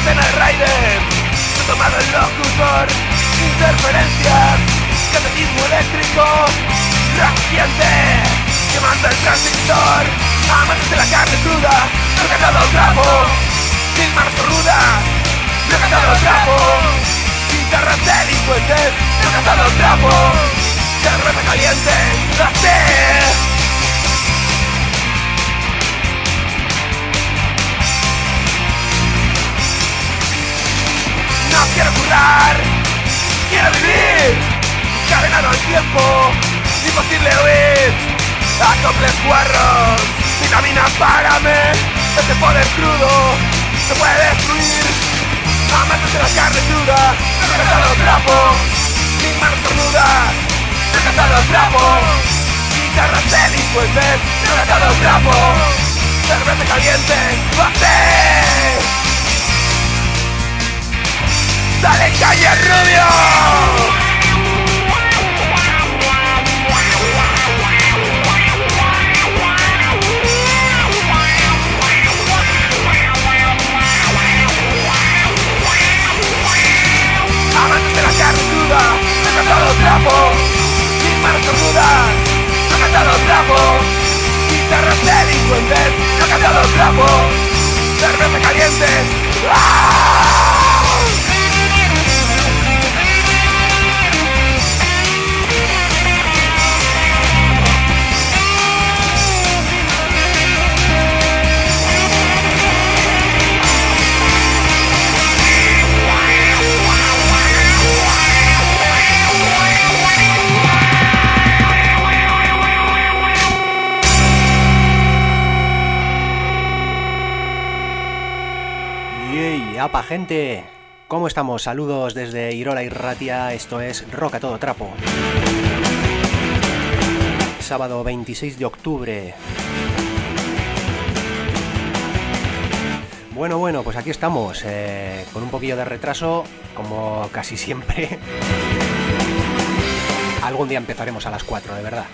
docena de raiders, se ha tomado el locutor, interferencias, catetismo eléctrico, reciente, quemando el transistor, amantes de la carne cruda, recatado el trapo, sin manos rudas, recatado el trapo, guitarras delincuentes, recatado el trapo, cerveza caliente, así. No quiero currar, quiero vivir, cadenado al tiempo, imposible huir. Acoples guarros, vitamina párame, este poder crudo se puede destruir. Amantes de la carne cruda, recatado el trapo, sin manos cornudas, recatado el trapo, guitarras delincuentes, recatado el trapo, cerveza caliente, ¡base! ¡Dale calle rubio! Amantes de la carne cruda, recatado el trapo, sin manos cornudas, recatado el trapo, guitarras delincuentes, recatado el trapo, cerveza caliente, ¡ah! ¡Apa, gente! ¿Cómo estamos? Saludos desde Irola y Ratia, esto es Rock a todo trapo. Sábado 26 de octubre. Bueno, pues aquí estamos, con un poquillo de retraso, como casi siempre. Algún día empezaremos a las 4, de verdad.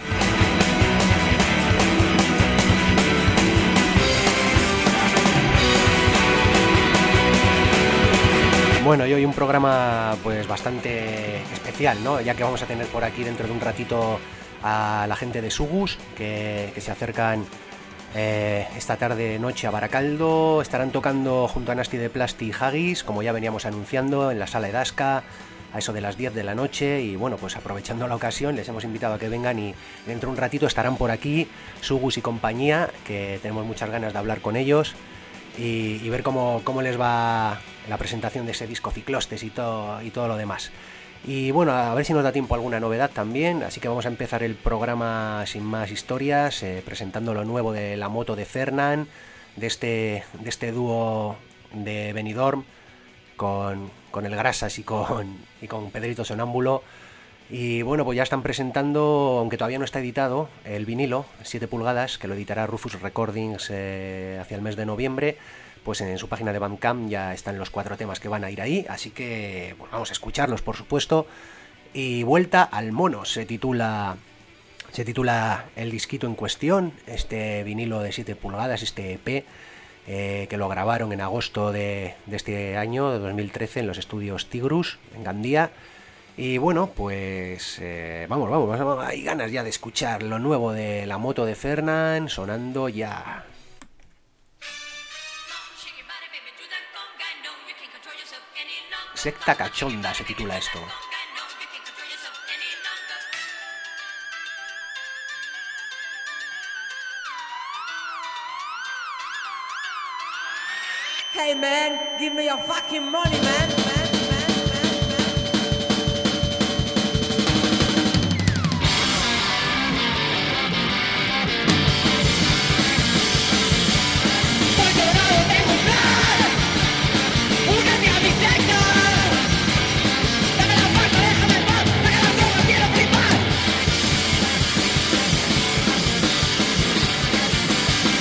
Bueno, y hoy un programa pues bastante especial, ¿no? Ya que vamos a tener por aquí dentro de un ratito a la gente de Sugus que se acercan esta tarde-noche a Baracaldo. Estarán tocando junto a Nasty de Plasti y Haggis, como ya veníamos anunciando, en la sala Edasca a eso de las 10 de la noche. Y bueno, pues aprovechando la ocasión les hemos invitado a que vengan y dentro de un ratito estarán por aquí Sugus y compañía, que tenemos muchas ganas de hablar con ellos y ver cómo les va la presentación de ese disco Ciclostes y todo lo demás. Y bueno, a ver si nos da tiempo a alguna novedad también, así que vamos a empezar el programa sin más historias, presentando lo nuevo de la moto de Fernan, de este dúo de Benidorm con el Grasas y con Pedrito Sonámbulo. Y bueno, pues ya están presentando, aunque todavía no está editado, el vinilo 7 pulgadas, que lo editará Rufus Recordings hacia el mes de noviembre. Pues en su página de Bandcamp ya están los 4 temas que van a ir ahí, así que pues vamos a escucharlos, por supuesto. Y Vuelta al Mono se titula el disquito en cuestión, este vinilo de 7 pulgadas, este EP, que lo grabaron en agosto de este año, de 2013, en los estudios Tigrus, en Gandía. Y bueno, pues vamos, hay ganas ya de escuchar lo nuevo de la moto de Fernan sonando ya. Secta Cachonda se titula esto. Hey man, give me your fucking money, man.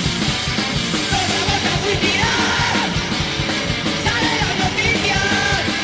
Sale las noticias.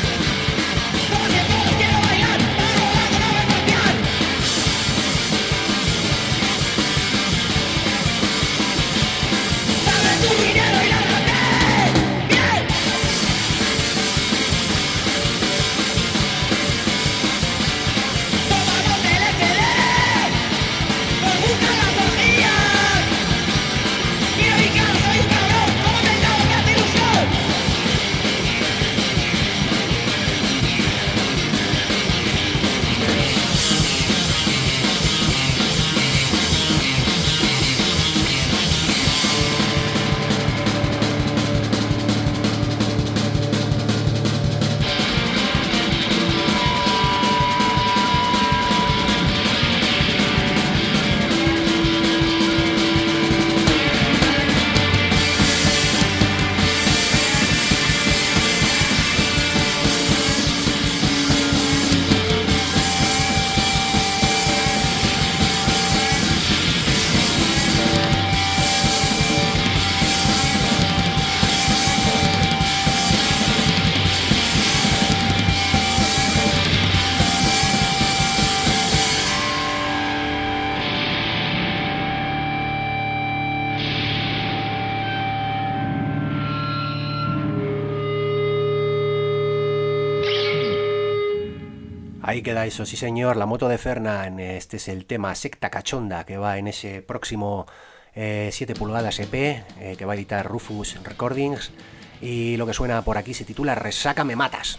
Ahí queda eso, sí señor, la moto de Fernán. Este es el tema Secta Cachonda que va en ese próximo 7 pulgadas EP que va a editar Rufus Recordings. Y lo que suena por aquí se titula Resaca me matas.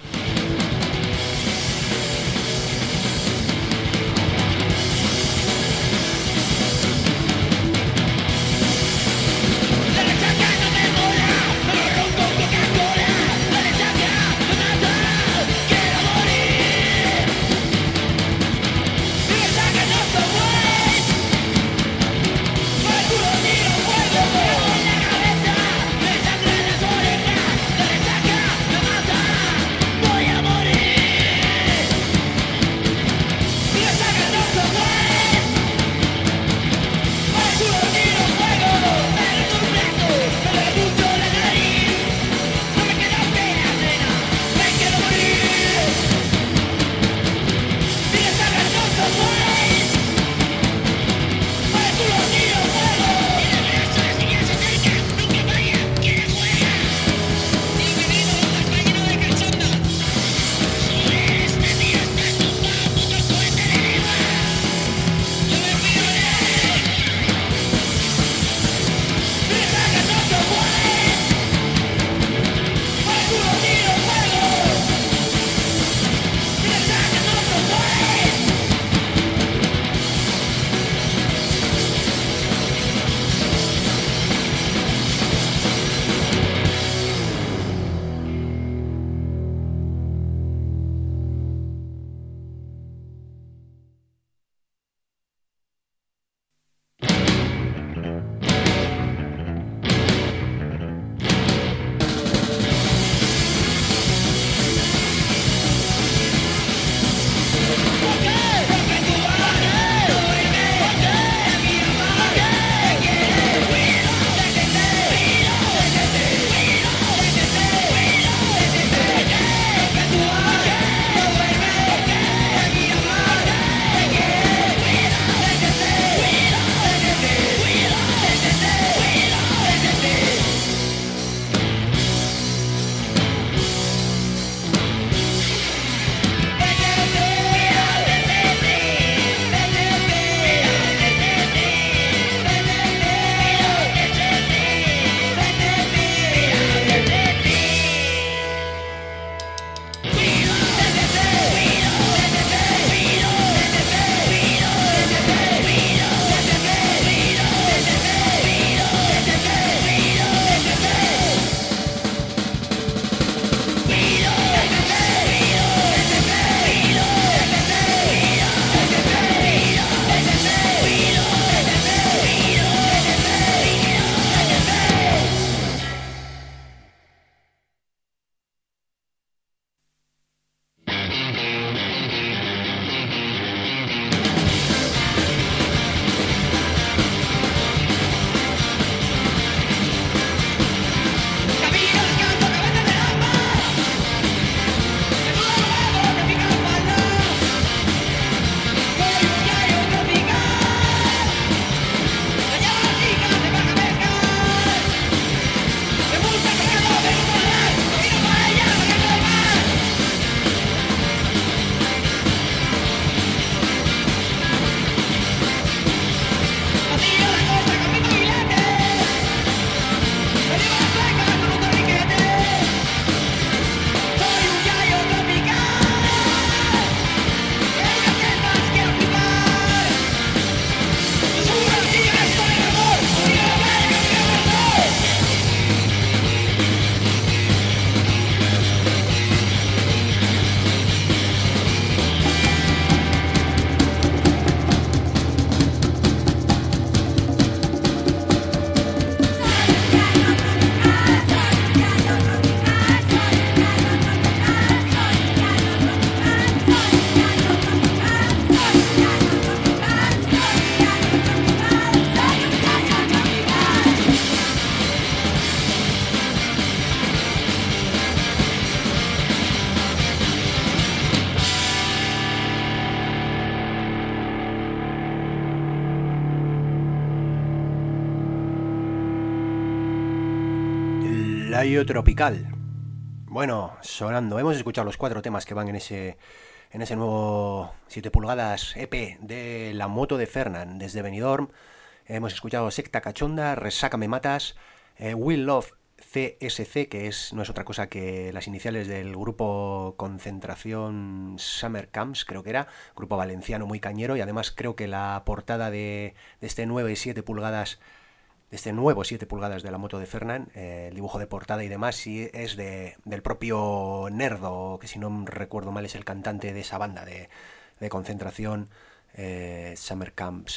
Layo Tropical. Bueno, sonando. Hemos escuchado los 4 temas que van en ese en ese nuevo 7 pulgadas EP de La Moto de Fernan desde Benidorm. Hemos escuchado Secta Cachonda, Resaca Me Matas, We Love CSC, que no es otra cosa que las iniciales del grupo Concentración Summer Camps, creo que era, grupo valenciano muy cañero, y además creo que la portada de este nuevo 7 pulgadas de La Moto de Fernan, el dibujo de portada y demás, sí es del propio Nerdo, que si no recuerdo mal es el cantante de esa banda de Concentración Summer Camps.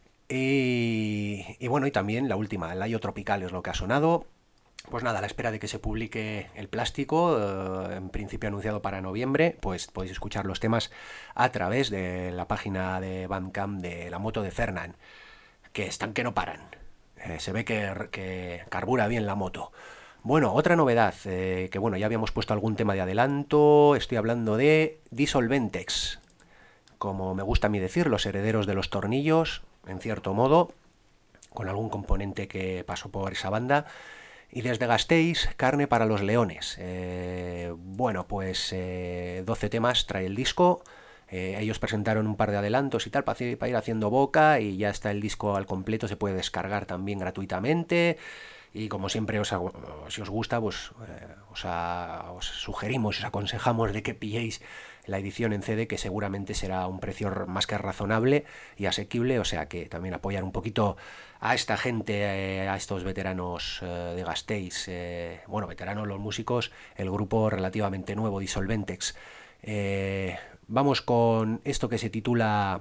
Y bueno, y también la última, el Ayo Tropical es lo que ha sonado. Pues nada, a la espera de que se publique el plástico, en principio anunciado para noviembre, pues podéis escuchar los temas a través de la página de Bandcamp de La Moto de Fernan, que están que no paran. Se ve que carbura bien la moto. Bueno, otra novedad, que bueno, ya habíamos puesto algún tema de adelanto, estoy hablando de Dissolventex, como me gusta a mí decir, los herederos de los tornillos, en cierto modo, con algún componente que pasó por esa banda. Y desde Gasteiz, Carne para los Leones. Bueno, pues 12 temas trae el disco. Ellos presentaron un par de adelantos y tal para ir haciendo boca, y ya está el disco al completo, se puede descargar también gratuitamente. Y como siempre, si os gusta, pues os sugerimos, os aconsejamos de que pilléis la edición en CD, que seguramente será un precio más que razonable y asequible, o sea que también apoyar un poquito a esta gente, a estos veteranos de Gasteiz, bueno, veteranos los músicos, el grupo relativamente nuevo, Dissolventex. Vamos con esto que se titula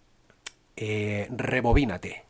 Rebobínate.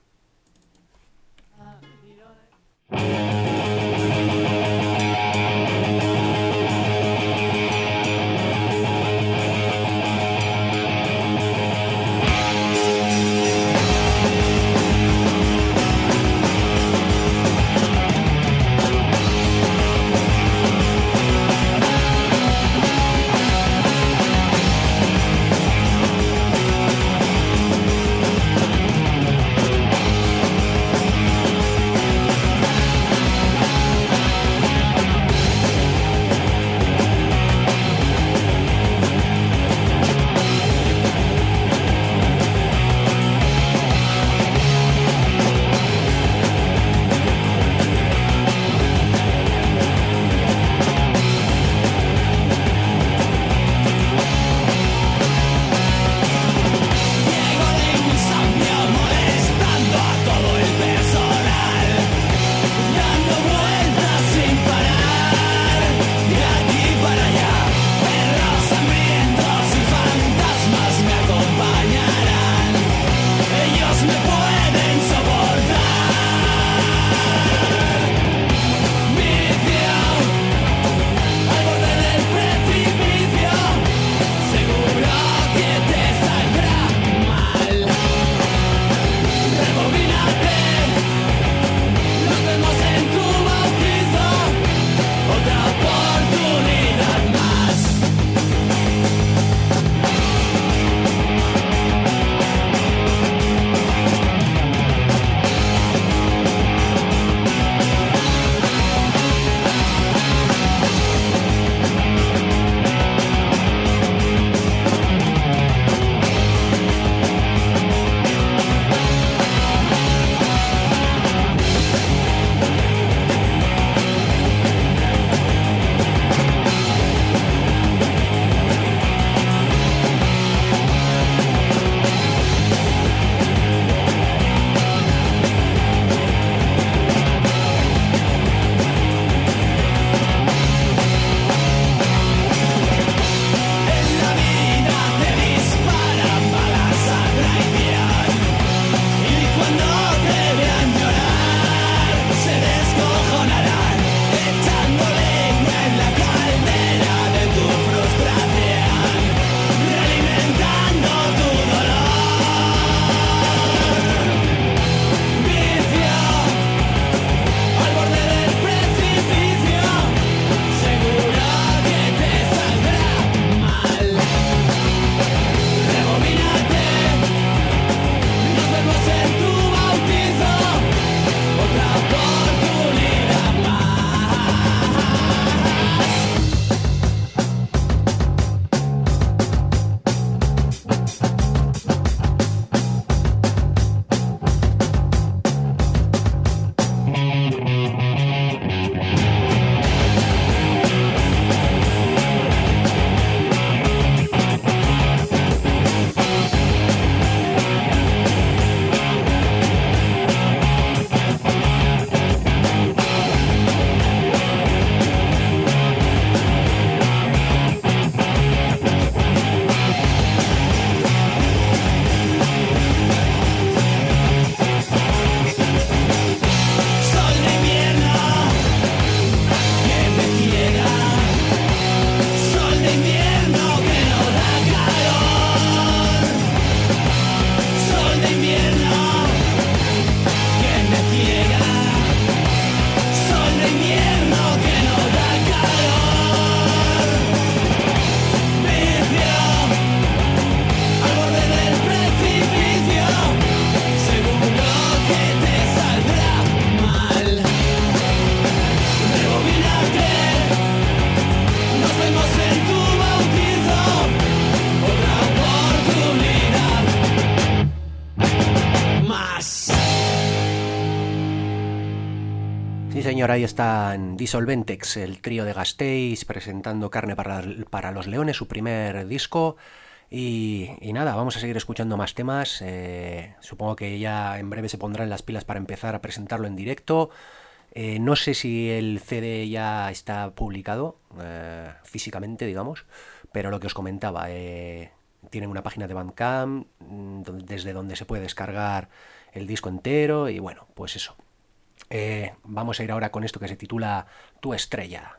señor, ahí están Dissolventex, el trío de Gasteiz, presentando Carne para los Leones, su primer disco. Y nada, vamos a seguir escuchando más temas. Supongo que ya en breve se pondrán las pilas para empezar a presentarlo en directo. No sé si el CD ya está publicado físicamente, digamos, pero lo que os comentaba, tienen una página de Bandcamp desde donde se puede descargar el disco entero y bueno, pues eso. Vamos a ir ahora con esto que se titula Tu Estrella.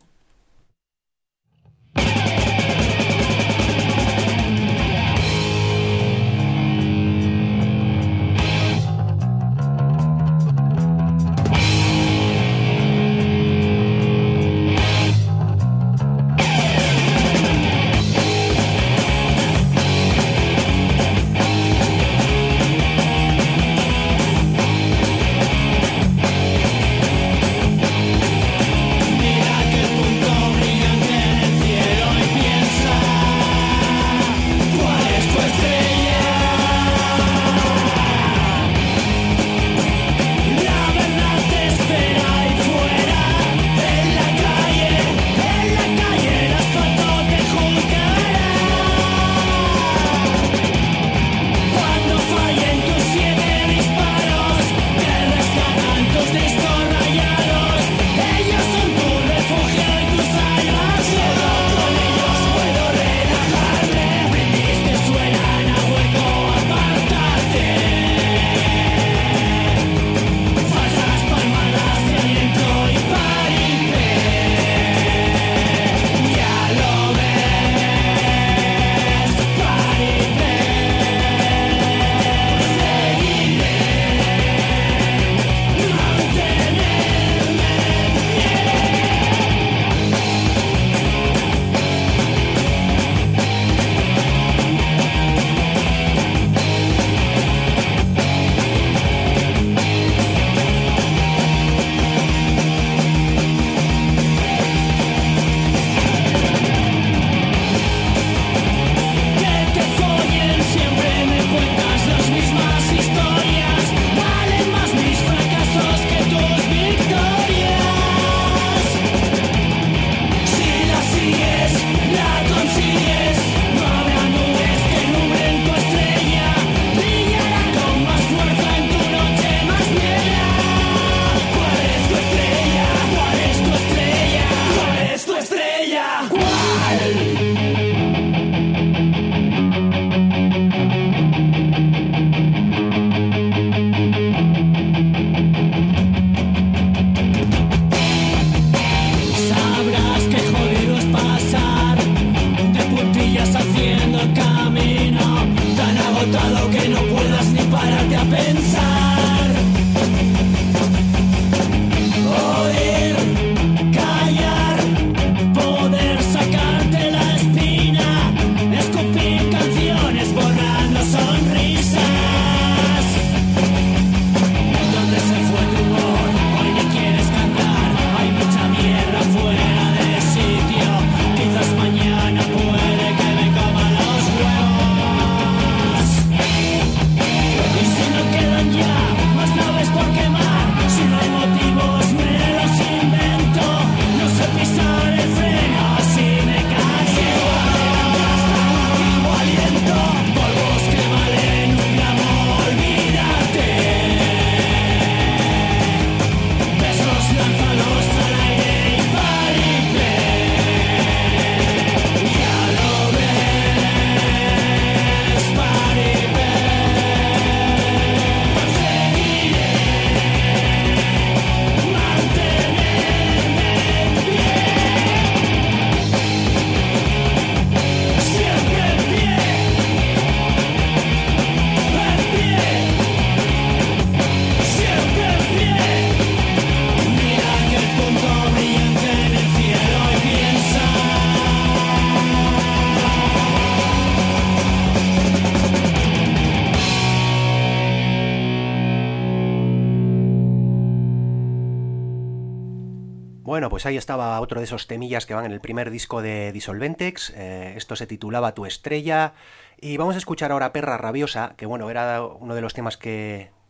Bueno, pues ahí estaba otro de esos temillas que van en el primer disco de Dissolventex. Esto se titulaba Tu Estrella. Y vamos a escuchar ahora Perra Rabiosa, que bueno, era uno de los temas que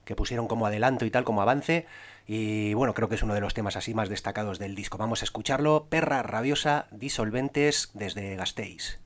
que pusieron como adelanto y tal, como avance. Y bueno, creo que es uno de los temas así más destacados del disco. Vamos a escucharlo. Perra Rabiosa, Disolventes, desde Gasteiz.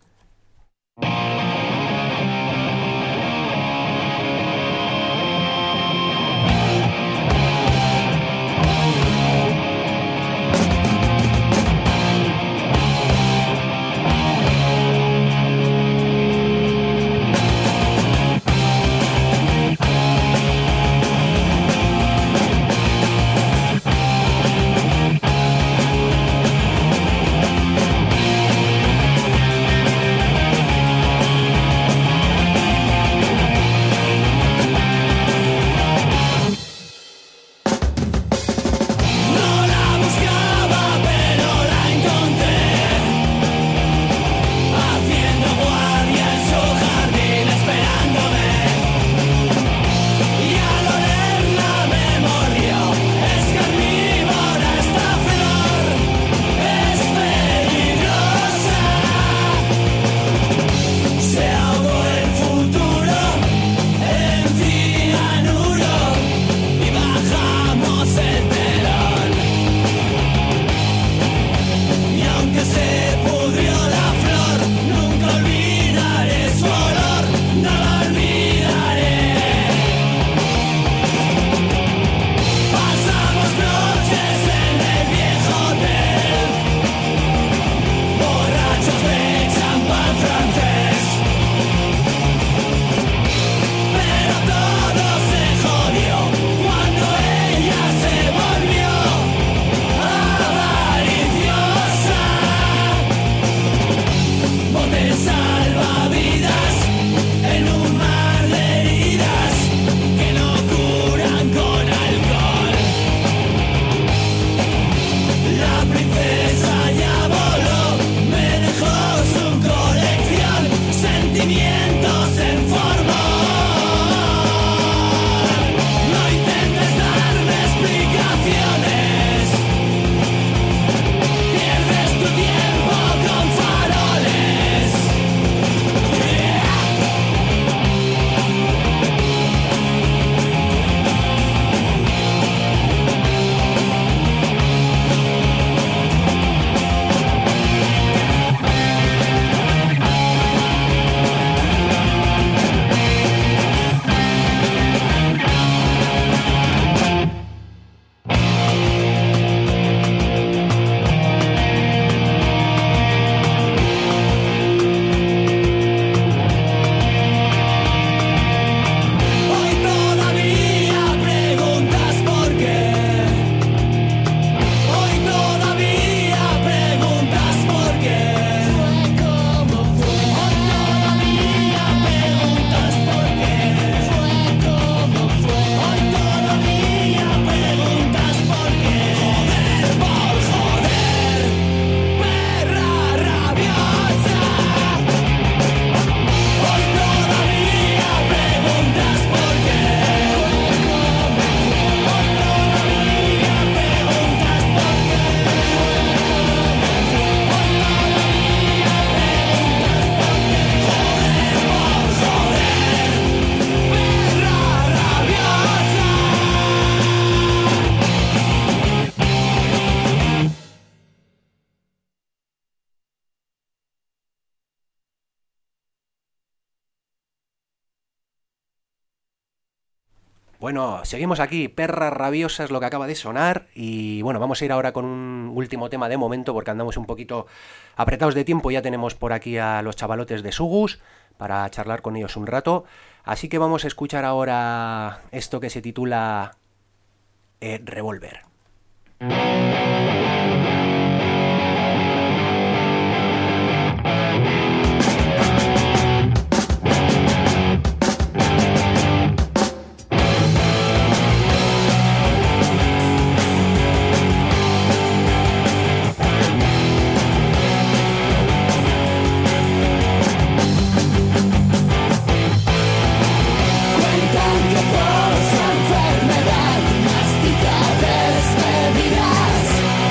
Bueno, seguimos aquí, Perra Rabiosa es lo que acaba de sonar y bueno, vamos a ir ahora con un último tema de momento porque andamos un poquito apretados de tiempo, ya tenemos por aquí a los chavalotes de Sugus para charlar con ellos un rato, así que vamos a escuchar ahora esto que se titula Revolver. Por su enfermedad, mastica desmedidas.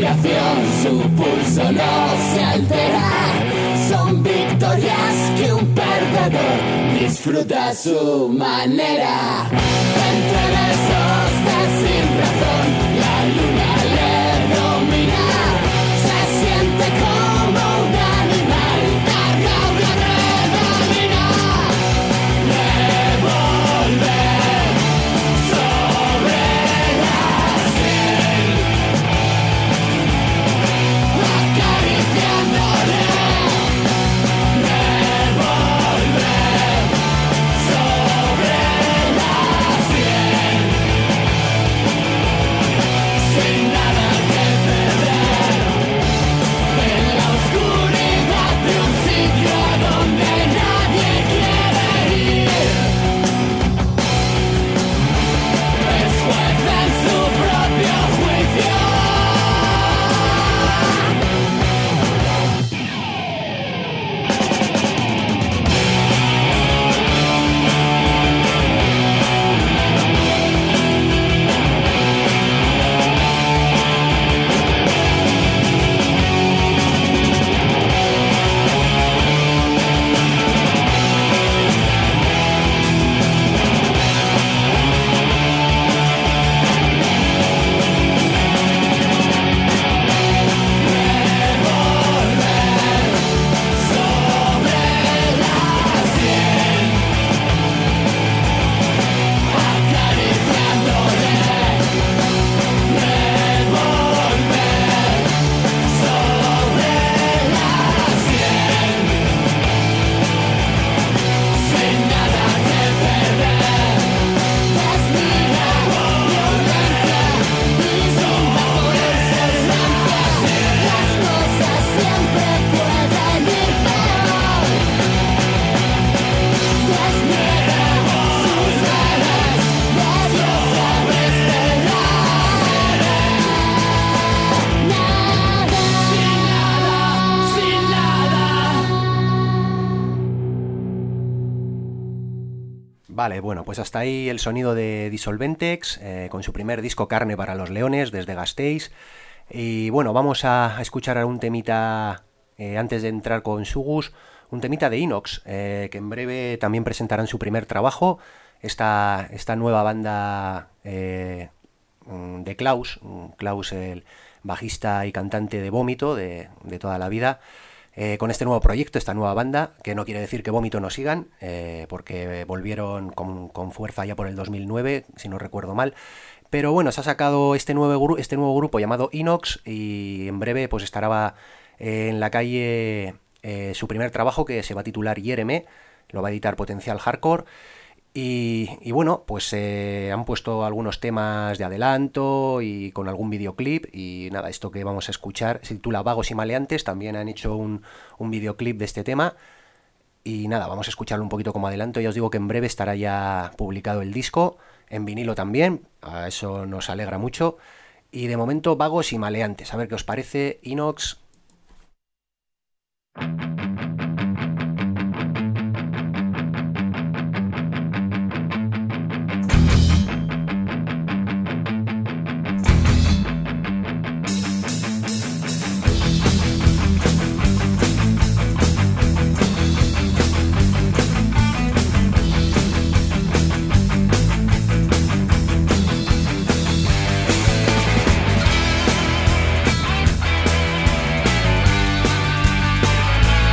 respiración, su pulso no se altera. Son victorias que un perdedor disfruta a su manera. Entre besos de sin razón, la luna le domina. Se siente como un animal, cargado de adrenalina. Revolver sobre la sien, acariciándole. Revolver sobre la sien, sin nada que perder. En la oscuridad de un sitio a donde nadie quiere ir. Es juez en su propio juicio. Vale, bueno, pues hasta ahí el sonido de Dissolventex, con su primer disco Carne para los Leones, desde Gasteiz. Y bueno, vamos a escuchar un temita, antes de entrar con Sugus, un temita de Inox, que en breve también presentarán su primer trabajo, esta nueva banda de Klaus, el bajista y cantante de Vómito de toda la vida. Con este nuevo proyecto, esta nueva banda, que no quiere decir que Vómito no sigan, porque volvieron con fuerza ya por el 2009, si no recuerdo mal. Pero bueno, se ha sacado este nuevo grupo llamado Inox, y en breve pues estará en la calle su primer trabajo, que se va a titular Yéreme, lo va a editar Potencial Hardcore. Y bueno, pues han puesto algunos temas de adelanto y con algún videoclip. Y nada, esto que vamos a escuchar se titula Vagos y Maleantes. También han hecho un videoclip de este tema. Y nada, vamos a escucharlo un poquito como adelanto. Ya os digo que en breve estará ya publicado el disco, en vinilo también. A eso nos alegra mucho. Y de momento, Vagos y Maleantes. A ver qué os parece, Inox. Revolver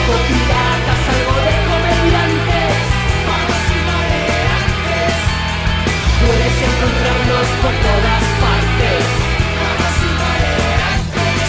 poco piratas, algo de comediantes, vagos y maleantes. Puedes encontrarnos por todas partes, vagos y maleantes.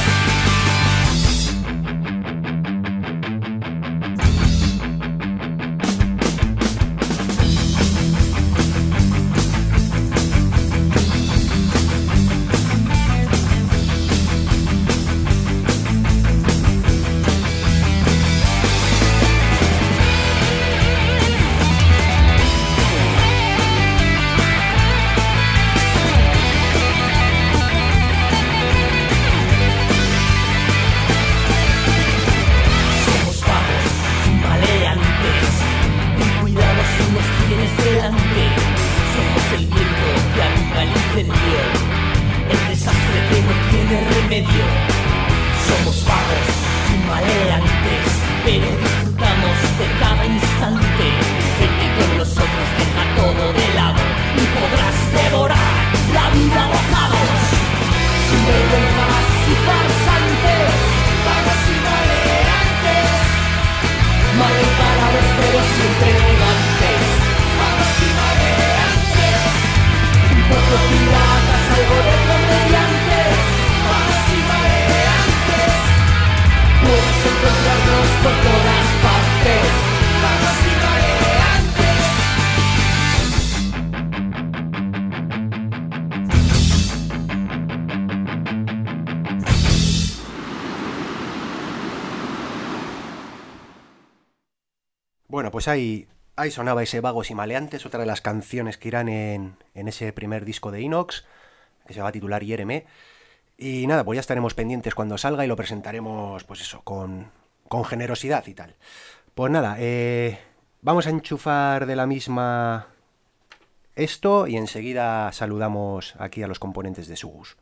Bueno, pues ahí sonaba ese Vagos y Maleantes, otra de las canciones que irán en ese primer disco de Inox, que se va a titular Hiéreme. Y nada, pues ya estaremos pendientes cuando salga y lo presentaremos, pues eso, con generosidad y tal. Pues nada, vamos a enchufar de la misma esto y enseguida saludamos aquí a los componentes de Sugus.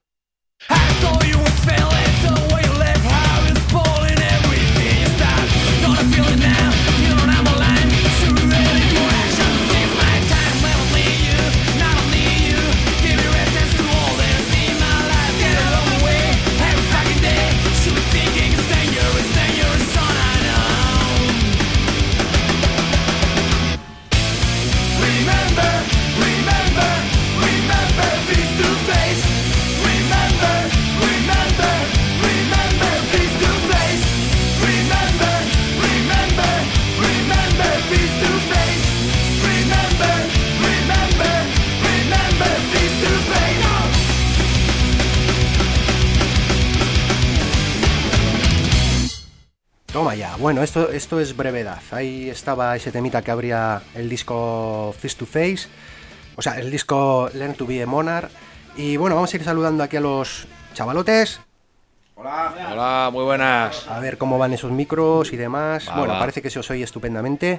Toma ya, bueno, esto es brevedad. Ahí estaba ese temita que abría el disco Face to Face, o sea, el disco Learn to be a Monarch. Y bueno, vamos a ir saludando aquí a los chavalotes. Hola. Hola, muy buenas. A ver cómo van esos micros y demás. Bueno, parece que se os oye estupendamente.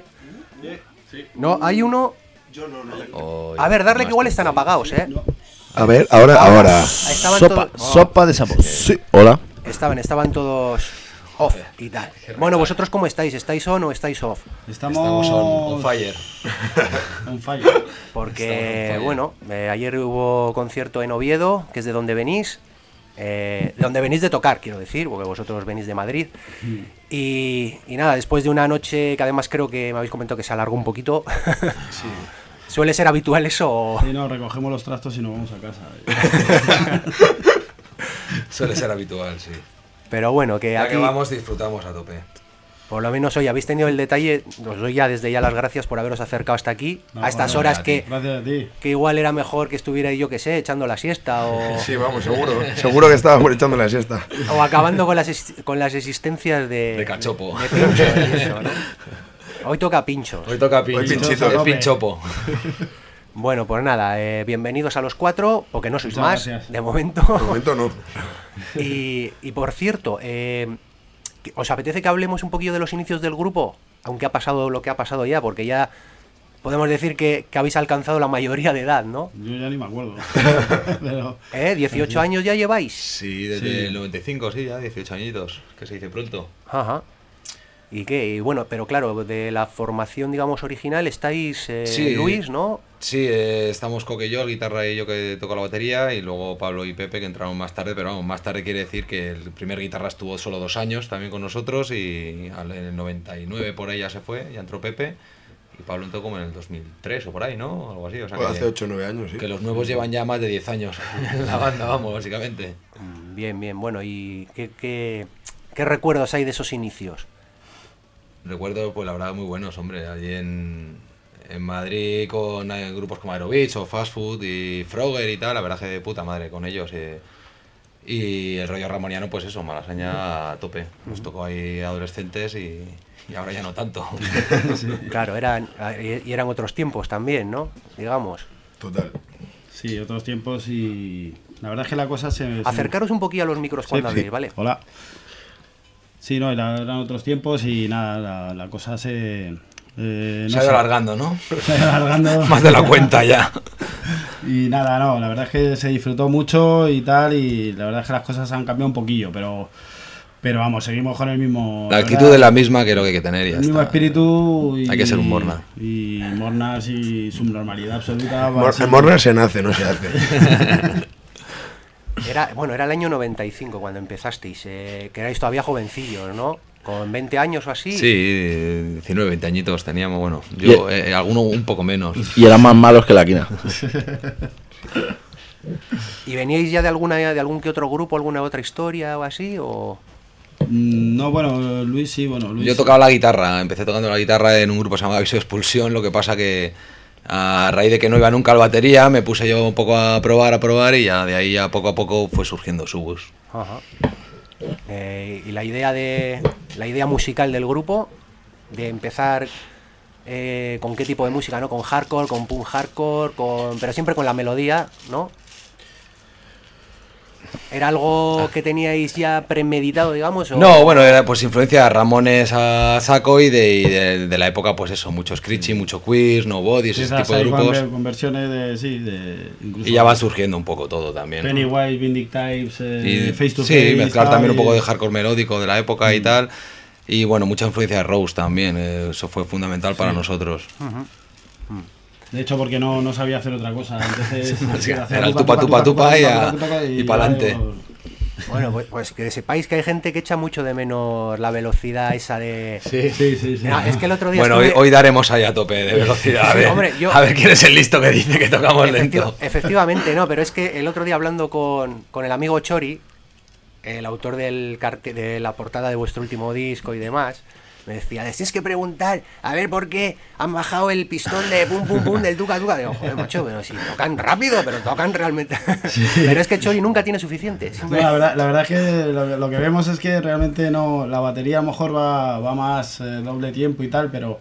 No, hay uno... Yo no. A ver, darle que igual están apagados, ¿eh? A ver, ahora. Sopa de sabor. Sí, hola. Estaban todos off y tal. Bueno, ¿vosotros cómo estáis? ¿Estáis on o estáis off? Estamos on fire. On fire. Porque, bueno, ayer hubo concierto en Oviedo, que es de donde venís. De donde venís de tocar, quiero decir, porque vosotros venís de Madrid. Y nada, después de una noche que además creo que me habéis comentado que se alargó un poquito. Sí. ¿Suele ser habitual eso? Sí, no, recogemos los trastos y nos vamos a casa. Suele ser habitual, sí. Pero bueno, que ya aquí... que vamos, disfrutamos a tope. Por lo menos hoy habéis tenido el detalle, os doy ya desde ya las gracias por haberos acercado hasta aquí, a estas horas que igual era mejor que estuviera yo que sé, echando la siesta o... Sí, vamos, seguro que estábamos echando la siesta. O acabando con las existencias de cachopo. De pincho y eso, ¿no? Hoy toca pinchos. Hoy toca pinchito, de pinchopo. Bueno, pues nada, bienvenidos a los 4, porque no sois más, gracias. de momento. De momento no. Y por cierto, ¿os apetece que hablemos un poquillo de los inicios del grupo? Aunque ha pasado lo que ha pasado ya, porque ya podemos decir que habéis alcanzado la mayoría de edad, ¿no? Yo ya ni me acuerdo. Pero... ¿18 años ya lleváis? Sí, desde el 95, sí, ya 18 añitos, que se dice pronto. Ajá. ¿Y qué? Y bueno, pero claro, de la formación, digamos, original estáis sí. Luis, ¿no? Sí, estamos Coque y yo, el guitarra y yo que toco la batería, y luego Pablo y Pepe que entraron más tarde, pero vamos, más tarde quiere decir que el primer guitarra estuvo solo 2 años también con nosotros, y en el 99 por ahí ya se fue, ya entró Pepe, y Pablo entró como en el 2003 o por ahí, ¿no? Algo así, o sea, Pues que, hace 8 o 9 años, sí. que los nuevos llevan ya más de 10 años en la banda, vamos, básicamente. Bien, bien, bueno, ¿y qué recuerdos hay de esos inicios? Recuerdo, pues la verdad, muy buenos, hombre, allí en Madrid con grupos como Aerobitch o Fast Food y Frogger y tal, la verdad que de puta madre con ellos. Y el rollo ramoniano, pues eso, Malasaña a tope. Nos tocó ahí adolescentes y ahora ya no tanto. Claro, eran otros tiempos también, ¿no? Digamos. Total. Sí, otros tiempos y la verdad es que la cosa se... Acercaros un poquillo a los micros cuando habléis, ¿vale? Hola. Sí, no, eran otros tiempos y nada, la cosa se... se ha ido alargando, ¿no? Se ha ido alargando. Más de la cuenta ya. Y nada, no, la verdad es que se disfrutó mucho y tal, y la verdad es que las cosas han cambiado un poquillo, pero vamos, seguimos con el mismo... La actitud es la misma que lo que hay que tener, ya el mismo está. espíritu y... Hay que ser un Mornar. Y Mornar y su normalidad absoluta. En Mornar se nace, no se hace. Era el año 95 cuando empezasteis, que erais todavía jovencillos, ¿no? Con 20 años o así. Sí, 19, 20 añitos teníamos, bueno, yo, alguno un poco menos. Y eran más malos que la quina. ¿Y veníais ya de algún que otro grupo, alguna otra historia o así? ¿O...? No, bueno, Luis sí, Luis. Yo tocaba la guitarra, empecé tocando la guitarra en un grupo que se llamaba Aviso de Expulsión, lo que pasa que a raíz de que no iba nunca al batería, me puse yo un poco a probar y ya de ahí ya poco a poco fue surgiendo Subus. Ajá. Y la idea musical del grupo, de empezar con qué tipo de música, ¿no? Con hardcore, con punk hardcore, pero siempre con la melodía, ¿no? ¿Era algo que teníais ya premeditado, digamos? ¿O? No, bueno, era pues influencia de Ramones a saco y de la época, pues eso, mucho Screechy, mucho Queers, Nobodies, ese tipo de grupos. Con versiones de incluso y ya va surgiendo un poco todo también. Pennywise, Vindictives, y Face to Face. Sí, mezclar también un poco de hardcore melódico de la época y tal. Y bueno, mucha influencia de Rose también, eso fue fundamental para nosotros. De hecho, porque no sabía hacer otra cosa. Entonces, era el tupa y para adelante. Bueno, pues que sepáis que hay gente que echa mucho de menos la velocidad esa de... Sí. Mira, es que el otro día bueno, hoy daremos ahí a tope de velocidad. A ver, hombre, a ver quién es el listo que dice que tocamos lento. Efectivamente, no, pero es que el otro día hablando con el amigo Chori, el autor del cartel, de la portada de vuestro último disco y demás, me decía, tienes que preguntar a ver por qué han bajado el pistón de pum pum pum del tuca tuca. Digo, joder, macho, pero si tocan rápido, pero tocan realmente. Sí. Pero es que Chori nunca tiene suficiente. No, la verdad es que lo que vemos es que realmente no, la batería a lo mejor va más doble tiempo y tal, pero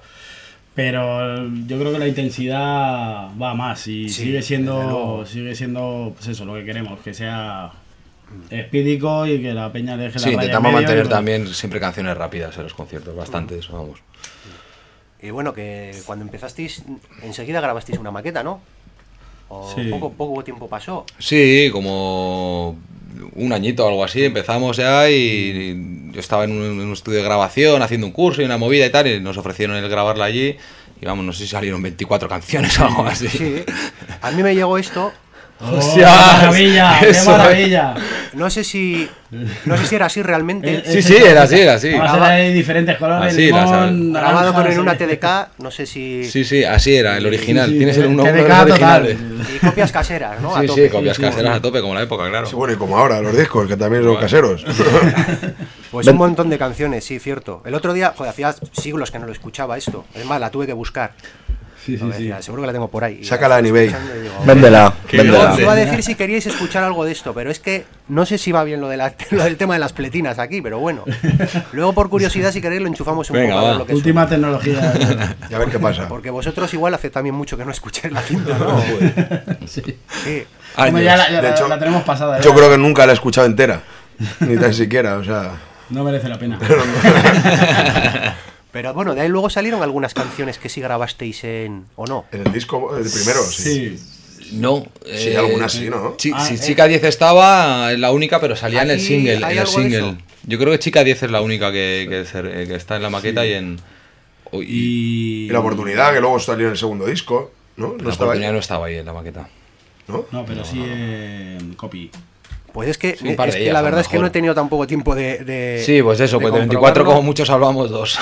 yo creo que la intensidad va más y sigue siendo pues eso, lo que queremos, que sea espídico y que la peña deje la raya. Sí, intentamos mantener también siempre canciones rápidas en los conciertos, bastantes, vamos. Y bueno, que cuando empezasteis, enseguida grabasteis una maqueta, ¿no? ¿O sí. poco tiempo pasó? Sí, como un añito o algo así, empezamos ya y yo estaba en un estudio de grabación haciendo un curso y una movida y tal, y nos ofrecieron el grabarla allí y vamos, no sé si salieron 24 canciones o algo así. Sí, a mí me llegó esto... ¡Hostia! ¡Qué maravilla! ¡Qué maravilla! No sé si era así realmente. Sí, era así. Hay diferentes colores. Así, limón, grabado naranja, con una TDK, no sé si... Sí, así era, el original. Sí, tienes uno de TDK los originales. Y copias caseras, ¿no? Sí, copias caseras a tope, como la época, claro. Sí, bueno, y como ahora, los discos, que también son caseros. Pues un montón de canciones, sí, cierto. El otro día, joder, hacía siglos que no lo escuchaba esto. Es más, la tuve que buscar. Sí. Seguro que la tengo por ahí. Sácala en eBay. Véndela. Os iba a decir si queríais escuchar algo de esto, pero es que no sé si va bien lo del tema de las pletinas aquí, pero bueno. Luego, por curiosidad, si queréis, lo enchufamos un poco. A ver lo que última suena. Tecnología. Y a ver qué pasa. Porque vosotros igual hace también mucho que no escuchéis la cinta, ¿no? Sí. Sí. Ya De hecho, la tenemos pasada. Yo creo que nunca la he escuchado entera. Ni tan siquiera, o sea... No merece la pena. Pero bueno, de ahí luego salieron algunas canciones que sí grabasteis ¿o no? En el disco, el primero, sí. No. Sí, algunas sí, ¿no? Si Chica 10 estaba, es la única, pero salía en el Aquí single. hay En el algo de single. eso. Yo creo que Chica 10 es la única que está en la maqueta y en... Y la oportunidad, que luego salió en el segundo disco. ¿No? La oportunidad no estaba ahí en la maqueta. No, pero sí en copy. Pues es que, Sí, un par de días, la a lo verdad es que mejor. no he tenido tampoco tiempo de Sí, pues eso, pues de 24 como muchos salvamos 2.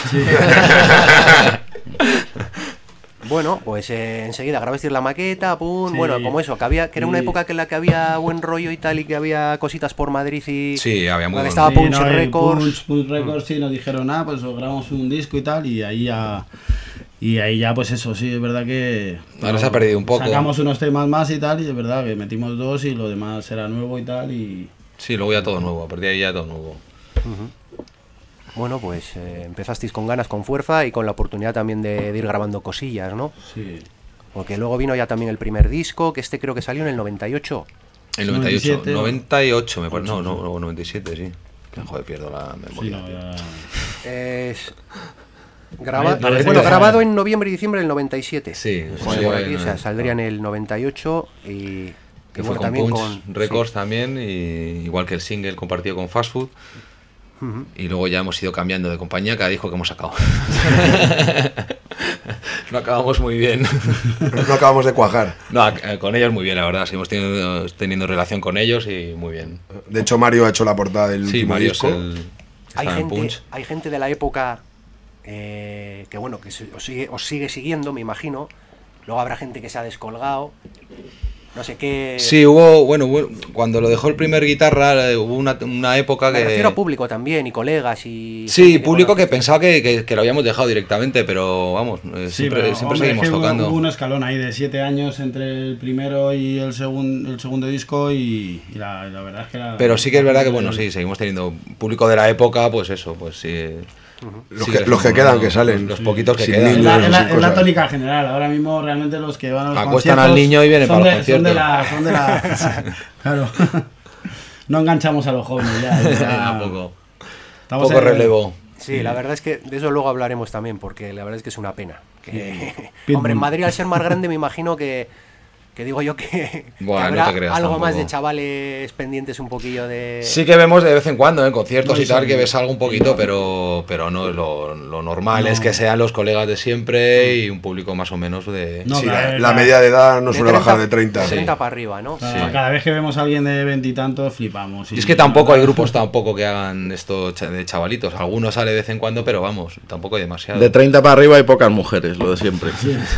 Bueno, pues enseguida grabasteis la maqueta, pum, Sí. bueno, como eso, que era una Sí. época en la que había buen rollo y tal, y que había cositas por Madrid y... Sí, había muy que buen estaba rollo. Punch Records. Punch Records, sí, nos dijeron, pues grabamos un disco y tal, y ahí ya, pues eso, sí, es verdad que... Ahora se ha perdido un poco. Sacamos unos temas más y tal, y es verdad que metimos 2 y lo demás era nuevo y tal, y... Sí, luego ya todo nuevo, a partir de ahí ya todo nuevo. Bueno, pues empezasteis con ganas, con fuerza y con la oportunidad también de ir grabando cosillas, ¿no? Sí. Porque luego vino ya también el primer disco, que creo que salió en el 98. El 98, 97, 98 me parece, no, 97, sí. Joder, pierdo la Sí, memoria. no, ya... Es... Parece bueno, que- grabado en noviembre y diciembre del 97. Sí, Pone sí, por aquí, en- o sea, saldría en el 98 y... Que y fue bueno, con también Punch Records también, y igual que el single compartido con Fast Food. Y luego ya hemos ido cambiando de compañía cada disco que hemos sacado. No acabamos muy bien. No acabamos de cuajar. No, con ellos muy bien, la verdad. Seguimos teniendo relación con ellos y muy bien. De hecho, Mario ha hecho la portada del Sí, último Mario disco. es el... Hay está en gente, Punch. hay gente de la época que bueno, que os sigue siguiendo, me imagino. Luego habrá gente que se ha descolgado. No sé qué. Sí, hubo, bueno, cuando lo dejó el primer guitarra, hubo una época Me que... refiero a público también, y colegas y... Sí, gente público que conoces. pensaba que lo habíamos dejado directamente, pero vamos, Sí, siempre, pero, siempre hombre, seguimos es que tocando. Hubo un escalón ahí de 7 años entre el primero y el segundo disco y la verdad es que era... Pero sí que es verdad que, bueno, sí, seguimos teniendo público de la época, pues eso, pues sí. Los sí, que quedan, bueno, que salen. Los poquitos que Sin quedan. Es niños. la, es la- y es la cosas. tónica general. Ahora mismo realmente los que van a los Acuestan conciertos al niño y vienen son para los de- son de conciertos. la- son de la- Claro. No enganchamos a los jóvenes ya. Poco Estamos poco en- relevo. Sí, la verdad es que de eso luego hablaremos también, porque la verdad es que es una pena. Que... Pitbull. Hombre, en Madrid al ser más grande me imagino que digo yo que, Buah, que no habrá te creas algo tampoco. más de chavales pendientes un poquillo de... Sí que vemos de vez en cuando en conciertos No, y tal sí. que ves algo un poquito, pero no, lo normal es que sean los colegas de siempre y un público más o menos de... No, Sí, claro, la media de edad no de suele bajar de 30. De 30 para arriba, ¿no? Cada vez que vemos a alguien de 20 y tantos flipamos. Y es que tampoco hay grupos tampoco que hagan esto de chavalitos. Algunos sale de vez en cuando, pero vamos, tampoco hay demasiado. De 30 para arriba hay pocas mujeres, lo de siempre.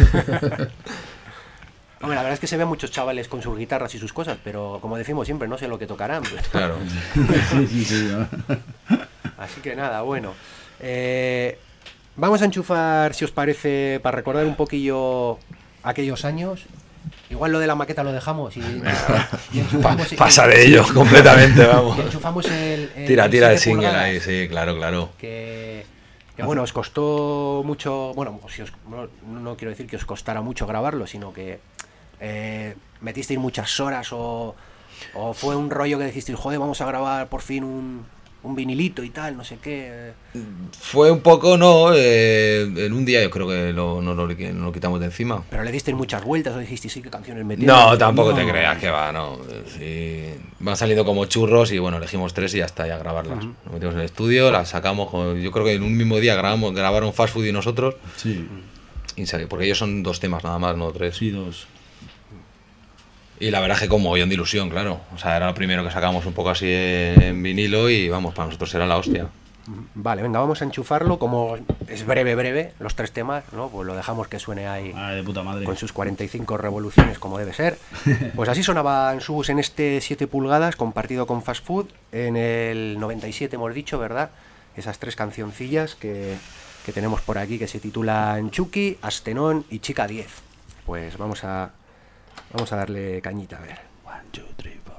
Hombre, la verdad es que se ven muchos chavales con sus guitarras y sus cosas, pero como decimos siempre, no sé lo que tocarán. Pues. Claro. Sí, ¿no? Así que nada, bueno. Vamos a enchufar, si os parece, para recordar un poquillo aquellos años. Igual lo de la maqueta lo dejamos y enchufamos... Pasa de ello completamente, vamos. y enchufamos el Tira el 7 single pulgadas, ahí, sí, claro. que bueno, os costó mucho, bueno, si os, no quiero decir que os costara mucho grabarlo, sino que metisteis muchas horas o fue un rollo que decisteis, joder, vamos a grabar por fin un vinilito y tal, no sé qué. Fue un poco, no, en un día yo creo que no lo quitamos de encima. Pero le disteis muchas vueltas o dijisteis, sí, qué canciones metimos. No, tampoco No. te creas que va, no. Sí, van saliendo como churros y bueno, elegimos 3 y ya está, ya grabarlas. Nos metimos en el estudio, las sacamos, yo creo que en un mismo día grabaron Fast Food y nosotros, Sí, porque ellos son 2 temas nada más, no 3. sí, 2. Y la verdad es que como mogollón de ilusión, claro. O sea, era lo primero que sacamos un poco así en vinilo y vamos, para nosotros era la hostia. Vale, venga, vamos a enchufarlo, como es breve, los 3 temas, ¿no? Pues lo dejamos que suene ahí De puta madre. con sus 45 revoluciones como debe ser. Pues así sonaba en Subus en este 7 pulgadas compartido con Fast Food en el 97 hemos dicho, ¿verdad? Esas 3 cancioncillas que tenemos por aquí que se titulan Chucky, Astenón y Chica 10. Pues vamos a darle cañita, a ver. 1, 2, 3, 4.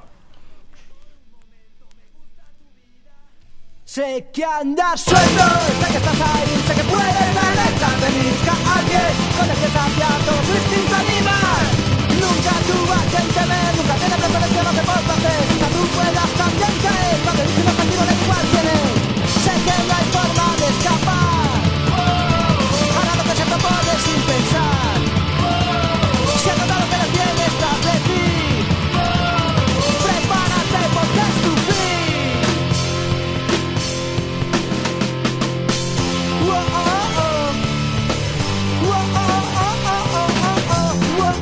Sé que andas suelto, sé que estás ahí, sé que puedes manejar, venir a alguien con el que sacia todo su instinto animal. Nunca tuvo a quien temer, nunca tiene preferencia lo que por placer. Quizá tú puedas también caer, cuando el destino objetivo de igual tiene. Sé que no hay forma de escapar, hará lo que se propone sin pensar. Siento todo lo que no tienes tras de ti, prepárate porque es tu fin. Whoa, oh, oh. Whoa, oh, oh, oh, oh, oh, oh, oh.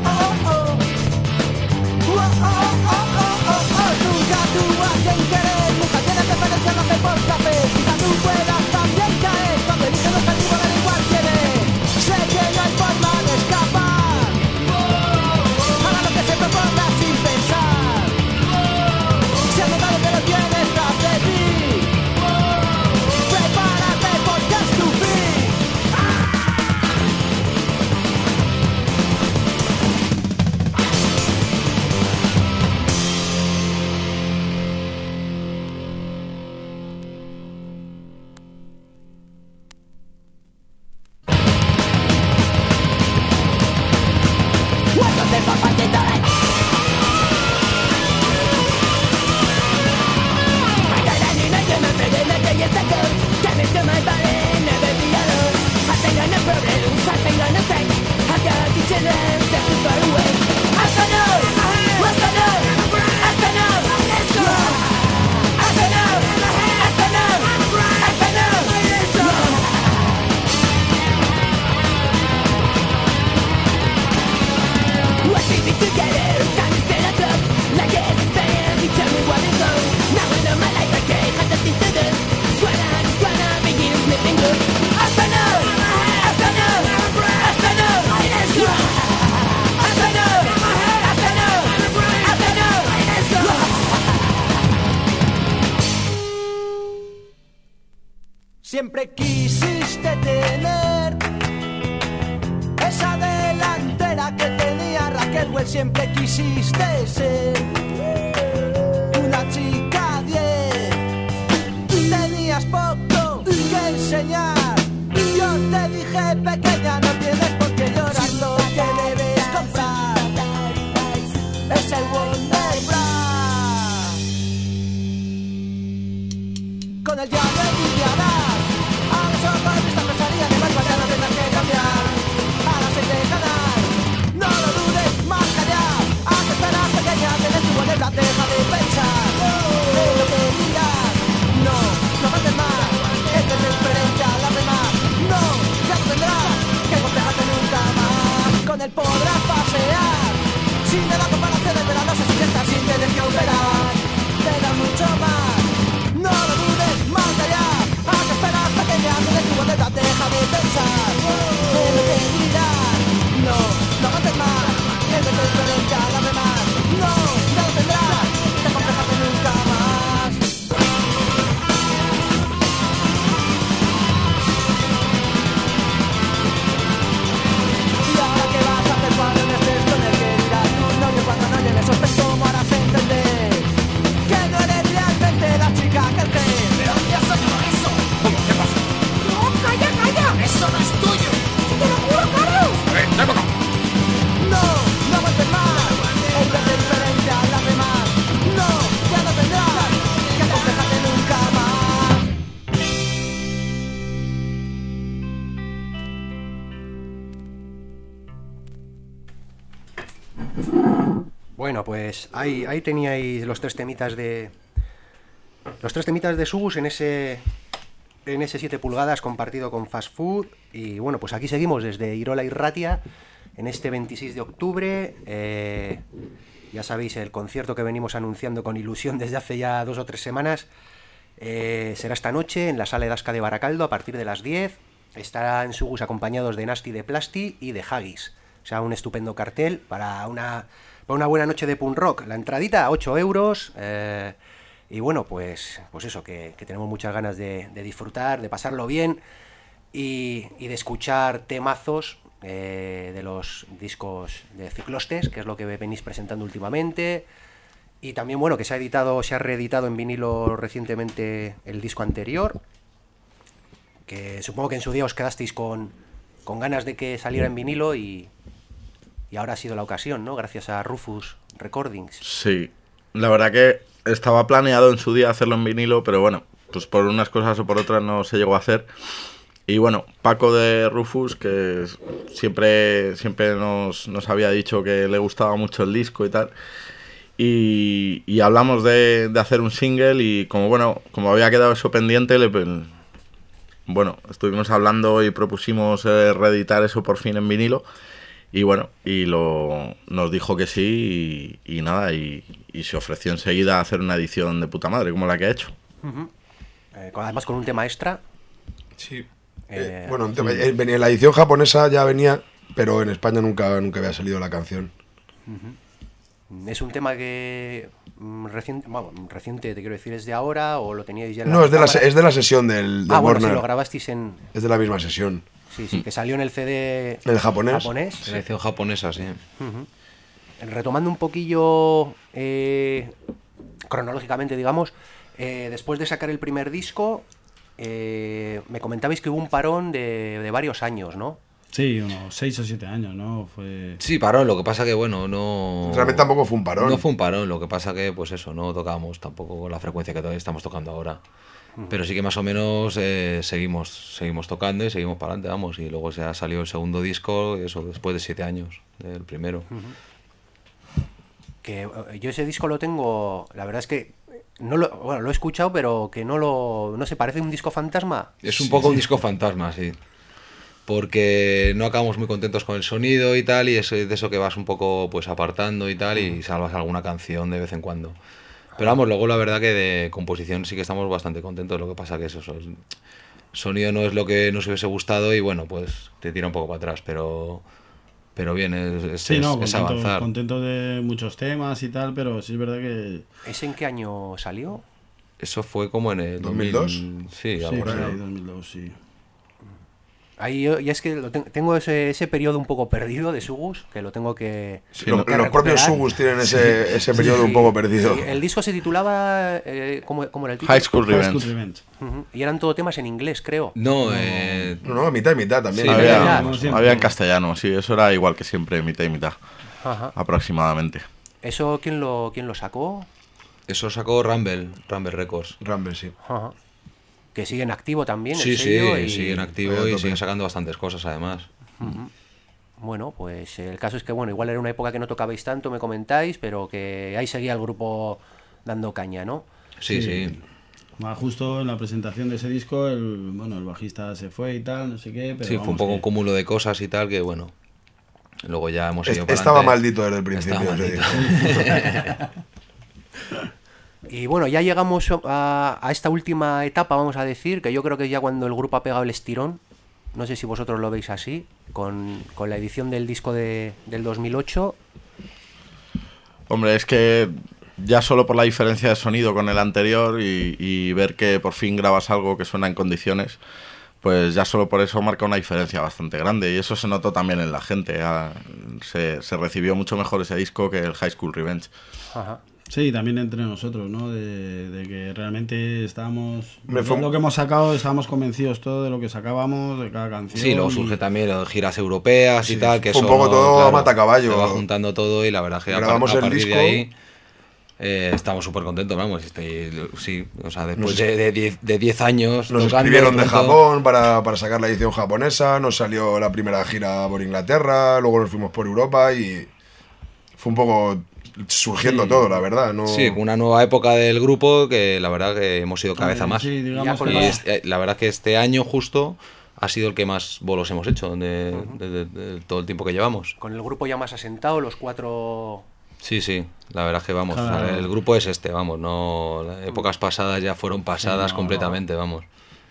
into my body, never be alone. I think I know problems, I think I know sex. I got each of them, that's too far away. Afternoon, afternoon, afternoon, together, time is still a club. Like it's bad, you tell me what is wrong. Now I know my life, okay, had nothing to do. Squanna, begin sniffing good. Afternoon, afternoon, afternoon, afternoon, afternoon. Siempre quisiste tener esa delantera que tenía Raquel Welch. Siempre quisiste ser una chica 10. Tenías poco que enseñar. Yo te dije, pequeña, no tienes por qué llorar. Lo que debes comprar es el Wonder Bra. Con el diablo envidiarás. A los ojos de esta pesadilla de mal no tendrás que cambiar. Ahora se te ganar. No lo dudes, más allá. Haz esperar, pequeña, tienes tu boleta, deja de pensar. De lo que dirás. No mates más. Este es diferente a la demás. No, ya no tendrás que complejarte nunca más. Con él podrás pasear. Sin de la comparación de la noche siguiente, sin tener que operar. Te da mucho más. No lo dudes, más allá. Haz esperar, pequeña, tienes tu boleta, deja de pensar. De lo que dirás. No mates más. Este es diferente a la demás. No, ya lo tendrás que complejarte nunca más. Y ahora qué vas a hacer cuando no estés con el que dirás tu novio cuando no lleves sospecho, cómo harás entender que no eres realmente la chica que crees. ¿De dónde has sacado eso? ¿Cómo? ¿Qué pasa? No, calla. ¡Eso no es tuyo! Te lo juro, Carlos. ¡Ven para acá! No mates más. Este es diferente a las demás. No, ya no tendrás que complejarte nunca más. Bueno, pues ahí teníais los tres temitas de Sugus en ese 7 pulgadas compartido con Fast Food. Y bueno, pues aquí seguimos desde Irola y Ratia en este 26 de octubre. Ya sabéis, el concierto que venimos anunciando con ilusión desde hace ya 2 o 3 semanas será esta noche en la Sala Edasca de Baracaldo a partir de las 10. Estarán Sugus acompañados de Nasty de Plasti y de Haggis. O sea, un estupendo cartel para una buena noche de punk rock. La entradita, 8 euros. Y bueno, pues eso, que tenemos muchas ganas de disfrutar, de pasarlo bien y de escuchar temazos de los discos de Ciclostes, que es lo que venís presentando últimamente. Y también, bueno, que se ha reeditado en vinilo recientemente el disco anterior, que supongo que en su día os quedasteis con ganas de que saliera en vinilo y ahora ha sido la ocasión, ¿no? Gracias a Rufus Recordings. Sí, la verdad que estaba planeado en su día hacerlo en vinilo, pero bueno, pues por unas cosas o por otras no se llegó a hacer. Y bueno, Paco de Rufus, que siempre nos había dicho que le gustaba mucho el disco y tal, y hablamos de hacer un single y como había quedado eso pendiente, estuvimos hablando y propusimos reeditar eso por fin en vinilo. Y bueno, nos dijo que sí y nada, y se ofreció enseguida a hacer una edición de puta madre, como la que ha hecho. Uh-huh. Además con un tema extra. Sí. En la edición japonesa ya venía, pero en España nunca había salido la canción. Uh-huh. ¿Es un tema que reciente, te quiero decir, es de ahora o lo teníais ya en No, es de la sesión del bueno, Warner. sí, lo grabasteis en... Es de la misma sesión. Sí, que salió en el CD... ¿El japonés? La edición japonesa, sí. Uh-huh. Retomando un poquillo cronológicamente, digamos, después de sacar el primer disco, me comentabais que hubo un parón de varios años, ¿no? Sí, unos 6 o 7 años, ¿no? Sí, parón, lo que pasa que, bueno, no... Realmente tampoco fue un parón. No fue un parón, lo que pasa que, pues eso, no tocábamos tampoco con la frecuencia que todavía estamos tocando ahora. Pero sí que más o menos seguimos tocando y seguimos para adelante, vamos. Y luego ya salió el segundo disco, eso después de 7 años, del primero. Que yo ese disco lo tengo, la verdad es que lo he escuchado, pero que no se parece a un disco fantasma. Es un poco un disco fantasma, sí. Porque no acabamos muy contentos con el sonido y tal, y es de eso que vas un poco pues apartando y tal, y salvas alguna canción de vez en cuando. Pero vamos, luego la verdad que de composición sí que estamos bastante contentos, lo que pasa que eso, el sonido no es lo que nos hubiese gustado y bueno, pues te tira un poco para atrás, pero bien, es avanzar. Contento de muchos temas y tal, pero sí es verdad que... ¿Es en qué año salió? Eso fue como en el 2002. Sí, algo por así. ahí, 2002, sí. Ahí ya es que tengo ese periodo un poco perdido de Sugus, que lo tengo que... Sí, los propios Sugus tienen ese periodo un poco perdido. Sí, el disco se titulaba... ¿cómo era el título? High School Revenge. Y eran todo temas en inglés, creo. No, mitad y mitad también. Sí, había en castellano, sí, eso era igual que siempre, mitad y mitad. Ajá. Aproximadamente. ¿Eso quién lo sacó? Eso sacó Rumble Records. Rumble, sí. Ajá. Que sigue en activo también. Sí, el sello sigue en activo y sigue sacando bastantes cosas además. Bueno, pues el caso es que bueno, igual era una época que no tocabais tanto, me comentáis, pero que ahí seguía el grupo dando caña, ¿no? Sí. Justo en la presentación de ese disco, el bajista se fue y tal, no sé qué, pero sí, fue un poco un cúmulo de cosas y tal que bueno. Luego ya hemos ido para Estaba adelante. maldito desde el principio. Y bueno, ya llegamos a esta última etapa, vamos a decir, que yo creo que es ya cuando el grupo ha pegado el estirón. No sé si vosotros lo veis así, con la edición del disco del 2008. Hombre, es que ya solo por la diferencia de sonido con el anterior y ver que por fin grabas algo que suena en condiciones, pues ya solo por eso marca una diferencia bastante grande. Y eso se notó también en la gente. Se recibió mucho mejor ese disco que el High School Revenge. Ajá. Sí, también entre nosotros, ¿no? De que realmente estábamos... Lo que hemos sacado, estábamos convencidos todos de lo que sacábamos, de cada canción. Sí, luego surge también lo de giras europeas y tal, que fue un poco todo a matacaballo. Se va juntando todo y la verdad que grabamos a partir el disco, de ahí estamos súper contentos, vamos. Sí, o sea, después de 10 años... Nos escribieron de Japón para sacar la edición japonesa, nos salió la primera gira por Inglaterra, luego nos fuimos por Europa y fue un poco... surgiendo todo, la verdad. ¿No? Sí, una nueva época del grupo que la verdad que hemos ido cada vez a más. Sí, digamos la verdad que este año justo ha sido el que más bolos hemos hecho de todo el tiempo que llevamos. Con el grupo ya más asentado, los 4... Sí, la verdad que vamos, claro. O sea, el grupo es vamos, no épocas pasadas ya fueron pasadas completamente, vamos.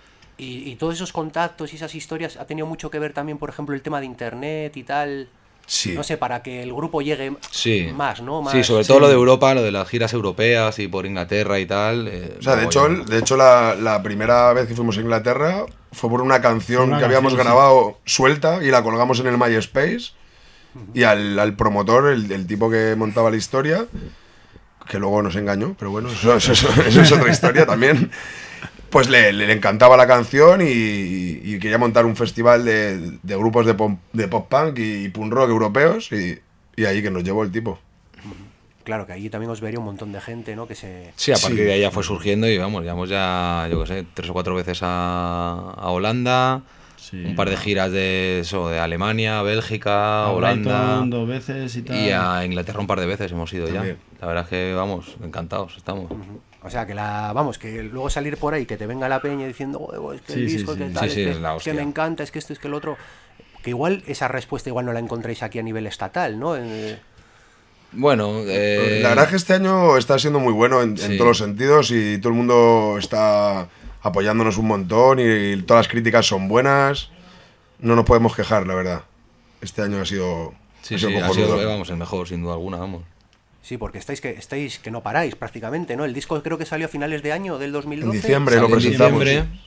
Y todos esos contactos y esas historias ha tenido mucho que ver también, por ejemplo, el tema de internet y tal... Sí. No sé, para que el grupo llegue más, ¿no? Sí, sobre todo lo de Europa, lo de las giras europeas y por Inglaterra y tal. O sea, de hecho la primera vez que fuimos a Inglaterra fue por una canción que habíamos grabado suelta y la colgamos en el MySpace. Y al promotor, el tipo que montaba la historia, que luego nos engañó, pero bueno, eso es otra historia también. Pues le encantaba la canción y quería montar un festival de grupos de pop punk y punk rock europeos y ahí que nos llevó el tipo. Claro, que allí también os vería un montón de gente, ¿no? Sí, a partir de ahí ya fue surgiendo y vamos, llevamos ya, yo qué sé, 3 o 4 veces a Holanda, un par de giras de Alemania, Bélgica, Holanda, Brighton 2 veces y tal. Y a Inglaterra un par de veces hemos ido también. Ya. La verdad es que, vamos, encantados estamos. O sea, que luego salir por ahí, que te venga la peña diciendo, es que el disco, que tal, es que me encanta, es que esto, es que el otro... Que igual esa respuesta igual no la encontréis aquí a nivel estatal, ¿no? Bueno, la verdad es que este año está siendo muy bueno en todos los sentidos y todo el mundo está apoyándonos un montón y todas las críticas son buenas. No nos podemos quejar, la verdad. Este año ha sido vamos, el mejor, sin duda alguna, vamos. Sí, porque estáis que no paráis prácticamente, ¿no? El disco creo que salió a finales de año, del 2012. En diciembre lo presentamos.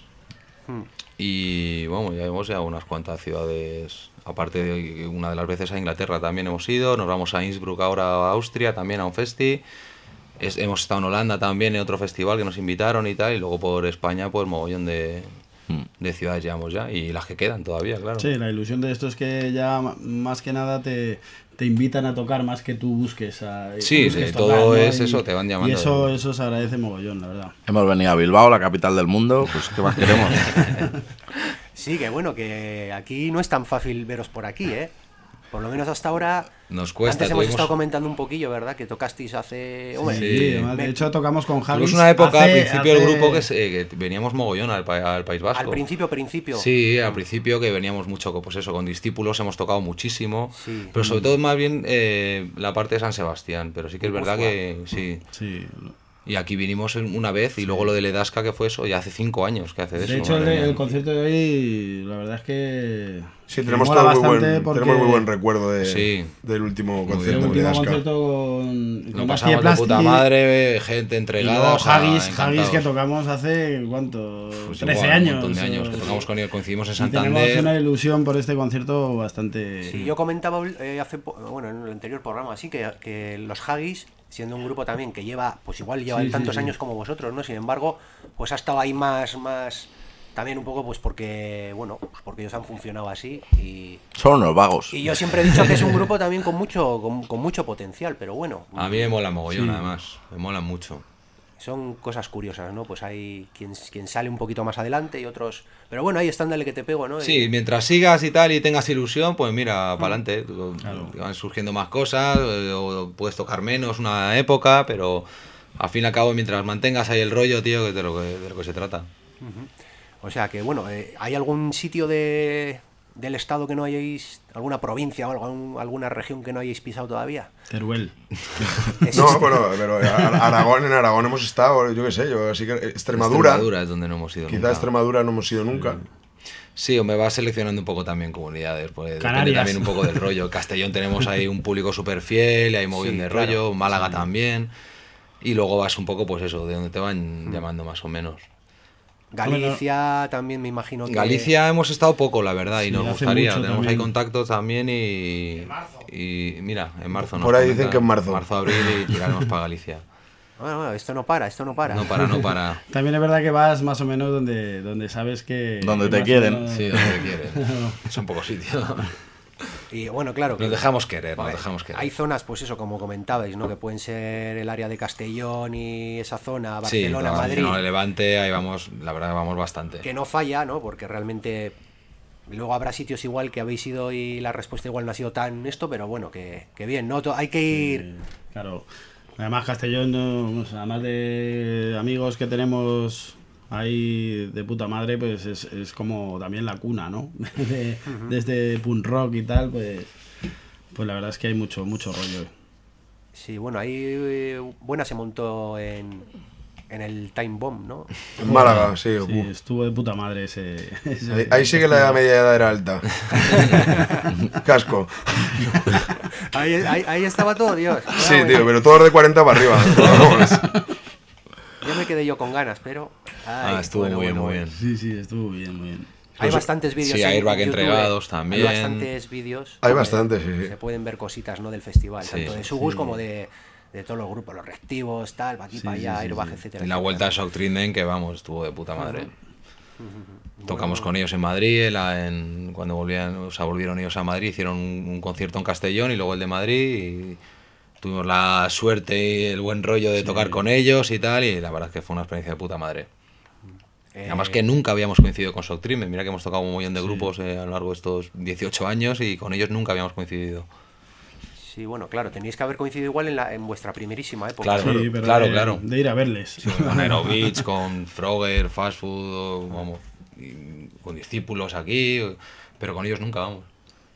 Y vamos, ya hemos ido a unas cuantas ciudades, aparte de una de las veces a Inglaterra también hemos ido, nos vamos a Innsbruck ahora a Austria también a un festi, hemos estado en Holanda también en otro festival que nos invitaron y tal, y luego por España pues mogollón de de ciudades llevamos ya y las que quedan todavía, claro. Sí, la ilusión de esto es que ya más que nada te invitan a tocar más que tú busques sí, busques todo tocar, ¿no? es eso, te van llamando. Y eso se agradece mogollón, la verdad. Hemos venido a Bilbao, la capital del mundo, pues ¿qué más queremos? Sí, que bueno, que aquí no es tan fácil veros por aquí, ¿eh? Por lo menos hasta ahora. Nos cuesta. Antes hemos estado comentando un poquillo, ¿verdad? Que tocasteis hace... Hombre, sí, de hecho tocamos con Javis. Es una época al principio del grupo que veníamos mogollón al País Vasco. Al principio. Sí, al principio que veníamos mucho, pues eso, con Discípulos hemos tocado muchísimo. Sí. Pero sobre todo más bien la parte de San Sebastián. Pero sí que es verdad que sí. Sí. Y aquí vinimos una vez y luego lo de Ledasca, que fue eso, ya hace 5 años que hace de eso. De hecho, el concierto de hoy, la verdad es que... Sí, tenemos muy buen recuerdo del último concierto. El último de concierto Nos pasamos de puta madre, gente entregada. Haggis que tocamos hace, ¿cuánto? Pues 13 igual, años. Un montón de años que tocamos con ellos, coincidimos en Tenemos Santander. una ilusión por este concierto bastante... Sí, yo comentaba en el anterior programa así que los Haggis, siendo un grupo también que lleva, pues igual lleva tantos años como vosotros, ¿no? Sin embargo, pues ha estado ahí más también un poco pues porque ellos han funcionado así y son unos vagos. Y yo siempre he dicho que es un grupo también con mucho potencial, pero bueno. A mí me mola mogollón, además, me mola mucho. Son cosas curiosas, ¿no? Pues hay quien sale un poquito más adelante y otros... Pero bueno, ahí están, dale que te pego, ¿no? Sí, mientras sigas y tal y tengas ilusión, pues mira, para adelante. Claro. Van surgiendo más cosas, o puedes tocar menos una época, pero al fin y al cabo, mientras mantengas ahí el rollo, tío, que es de lo que se trata. O sea que, bueno, ¿hay algún sitio del estado que no hayáis... alguna provincia o alguna región que no hayáis pisado todavía? Teruel. No, pero en Aragón hemos estado, yo qué sé, así que Extremadura es donde no hemos ido quizá nunca. Extremadura no hemos ido nunca. Sí, o me vas seleccionando un poco también comunidades, pues depende también un poco del rollo. Castellón tenemos ahí un público súper fiel, hay mogollón de rollo, Málaga también, y luego vas un poco, pues eso, de donde te van llamando más o menos. Galicia también me imagino que... Galicia hemos estado poco, la verdad, y nos gustaría. Tenemos también. ahí contactos también y mira, en marzo nos por ahí dicen que en marzo. Marzo, abril y tiraremos para Galicia. Bueno, esto no para. No para. También es verdad que vas más o menos donde sabes que... Donde te quieren. Menos... Sí, donde te quieren. Son pocos sitios. Y bueno, claro. Nos dejamos querer. Hay zonas, pues eso, como comentabais, ¿no? Que pueden ser el área de Castellón y esa zona, Barcelona, sí, Madrid. No, Levante, ahí vamos, la verdad que vamos bastante. Que no falla, ¿no? Porque realmente luego habrá sitios igual que habéis ido y la respuesta igual no ha sido tan esto, pero bueno, que bien, ¿no? Hay que ir... Claro. Además Castellón, además de amigos que tenemos ahí de puta madre, pues es como también la cuna, ¿no? Desde punk rock y tal, pues la verdad es que hay mucho rollo. Sí, bueno, ahí buena se montó en el Time Bomb, ¿no? En Málaga, sí. Estuvo de puta madre ese ahí sí que la media edad era alta. Casco. Ahí estaba todo, Dios. Sí, tío, pero todos de 40 para arriba. Ya me quedé yo con ganas, pero... estuvo muy bien. Sí, estuvo muy bien. Hay bastantes vídeos. Sí, Airbag entregados también. Hay bastantes vídeos. Hay bastantes, sí. Se pueden ver cositas, ¿no? Del festival, tanto de Sugus como de todos los grupos, los reactivos, tal, para aquí, para allá, Airbag, etcétera. En la vuelta a Shock Treatment, que vamos, estuvo de puta madre. Tocamos con ellos en Madrid, cuando volvieron ellos a Madrid, hicieron un concierto en Castellón y luego el de Madrid, y tuvimos la suerte y el buen rollo de tocar con ellos y tal, y la verdad es que fue una experiencia de puta madre. Además que nunca habíamos coincidido con Shock Treatment, mira que hemos tocado un montón de grupos a lo largo de estos 18 años y con ellos nunca habíamos coincidido. Sí, bueno, claro, teníais que haber coincidido igual en vuestra primerísima época. Claro, sí, pero claro. De ir a verles. Sí, con Aerobits, con Frogger, Fast Food, vamos, con Discípulos aquí, pero con ellos nunca, vamos.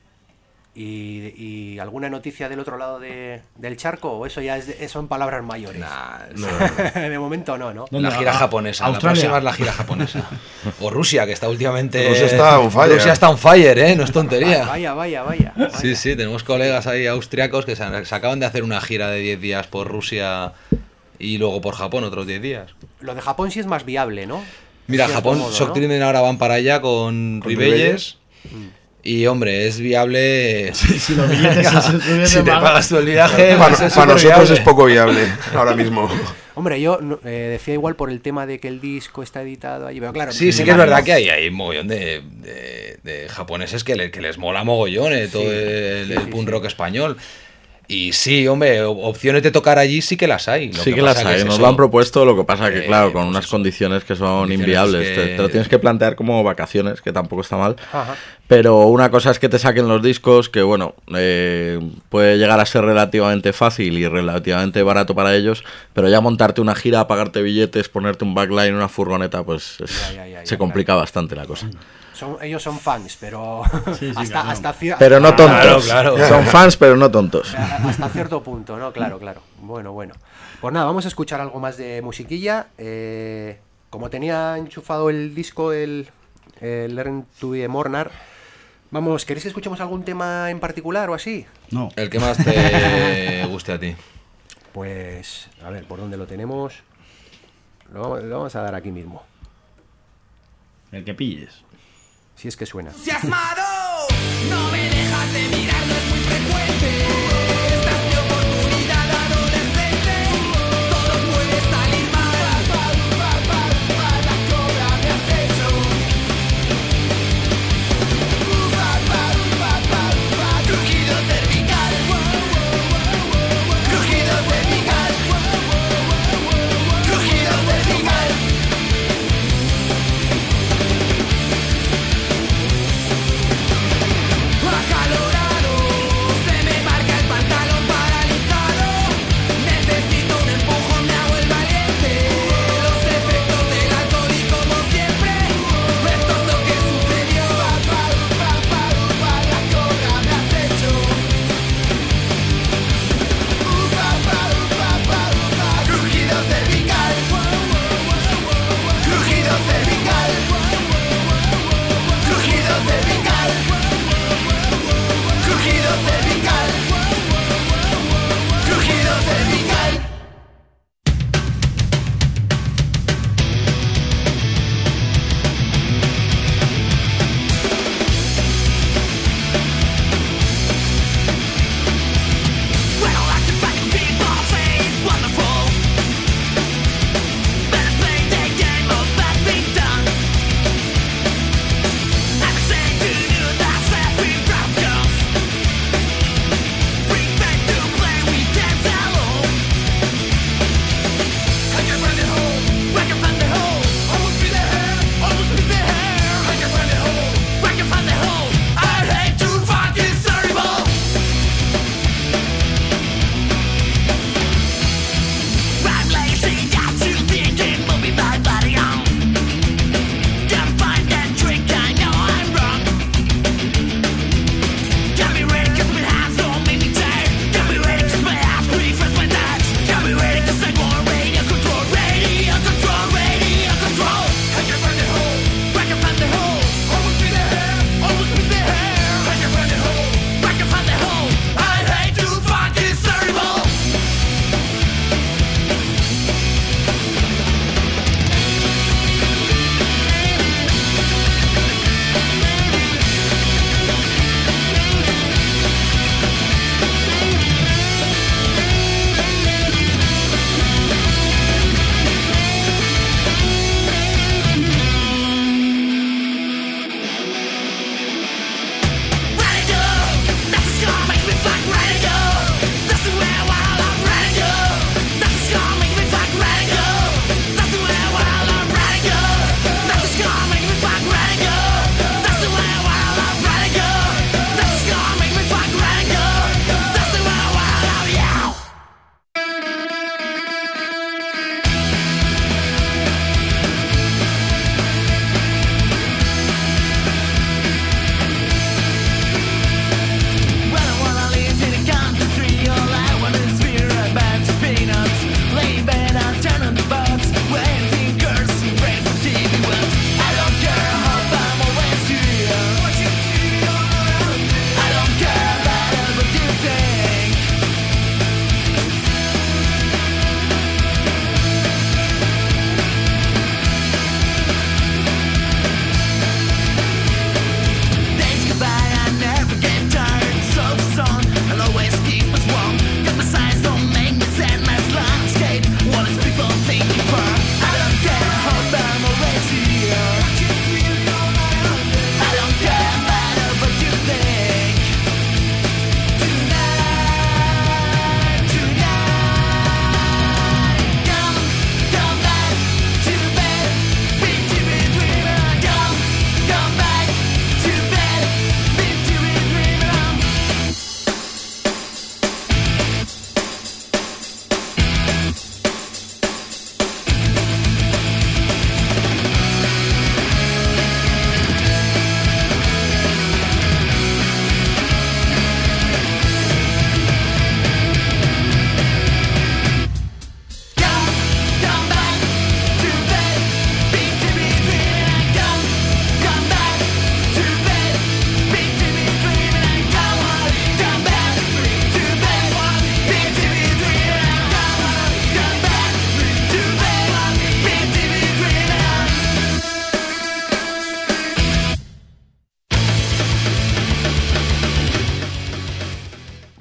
¿Y alguna noticia del otro lado del charco? ¿O eso ya son palabras mayores? No. De momento no. La gira japonesa, Australia. la próxima es la gira japonesa. O Rusia, que está últimamente... Rusia está on fire. Rusia está on fire, no es tontería. Vaya. Sí, tenemos colegas ahí austriacos que se acaban de hacer una gira de 10 días por Rusia y luego por Japón otros 10 días. Lo de Japón sí es más viable, ¿no? Mira, Sí, Japón, cómodo, Shock ¿no? Treatment ahora van para allá con Ribelles. Y hombre, es viable. Si los billetes Si te pagas tú el viaje, Para pues es nosotros superviable. es poco viable ahora mismo. Hombre, yo decía igual por el tema de que el disco está editado allí, pero claro. Sí, sí que es verdad que hay un mogollón de japoneses que les mola mogollón todo el punk rock español. Y sí, hombre, opciones de tocar allí sí que las hay. Sí que las hay, nos lo han propuesto, lo que pasa que claro, con pues unas eso, condiciones que son condiciones inviables, que- te lo tienes que plantear como vacaciones, que tampoco está mal. Ajá. Pero una cosa es que te saquen los discos, que bueno, puede llegar a ser relativamente fácil y relativamente barato para ellos, pero ya montarte una gira, pagarte billetes, ponerte un backline, una furgoneta, pues se complica bastante la cosa. Ellos son fans, pero Sí, claro. Pero no tontos. Claro. Son fans, pero no tontos. hasta cierto punto, ¿no? Claro. Bueno. Pues nada, vamos a escuchar algo más de musiquilla. Como tenía enchufado el disco, el Learn to be a Mourner, vamos, ¿queréis que escuchemos algún tema en particular o así? No. El que más te guste a ti. Pues, a ver, ¿por dónde lo tenemos? Lo vamos a dar aquí mismo, El que pilles. si es que suena. Entusiasmado, no me dejas de mirar, no es muy frecuente. Esta es mi oportunidad adolescente. Todo puede salir mal. La cobra me has hecho. Crujido cervical. Crujido cervical. Crujido cervical. Acalorado.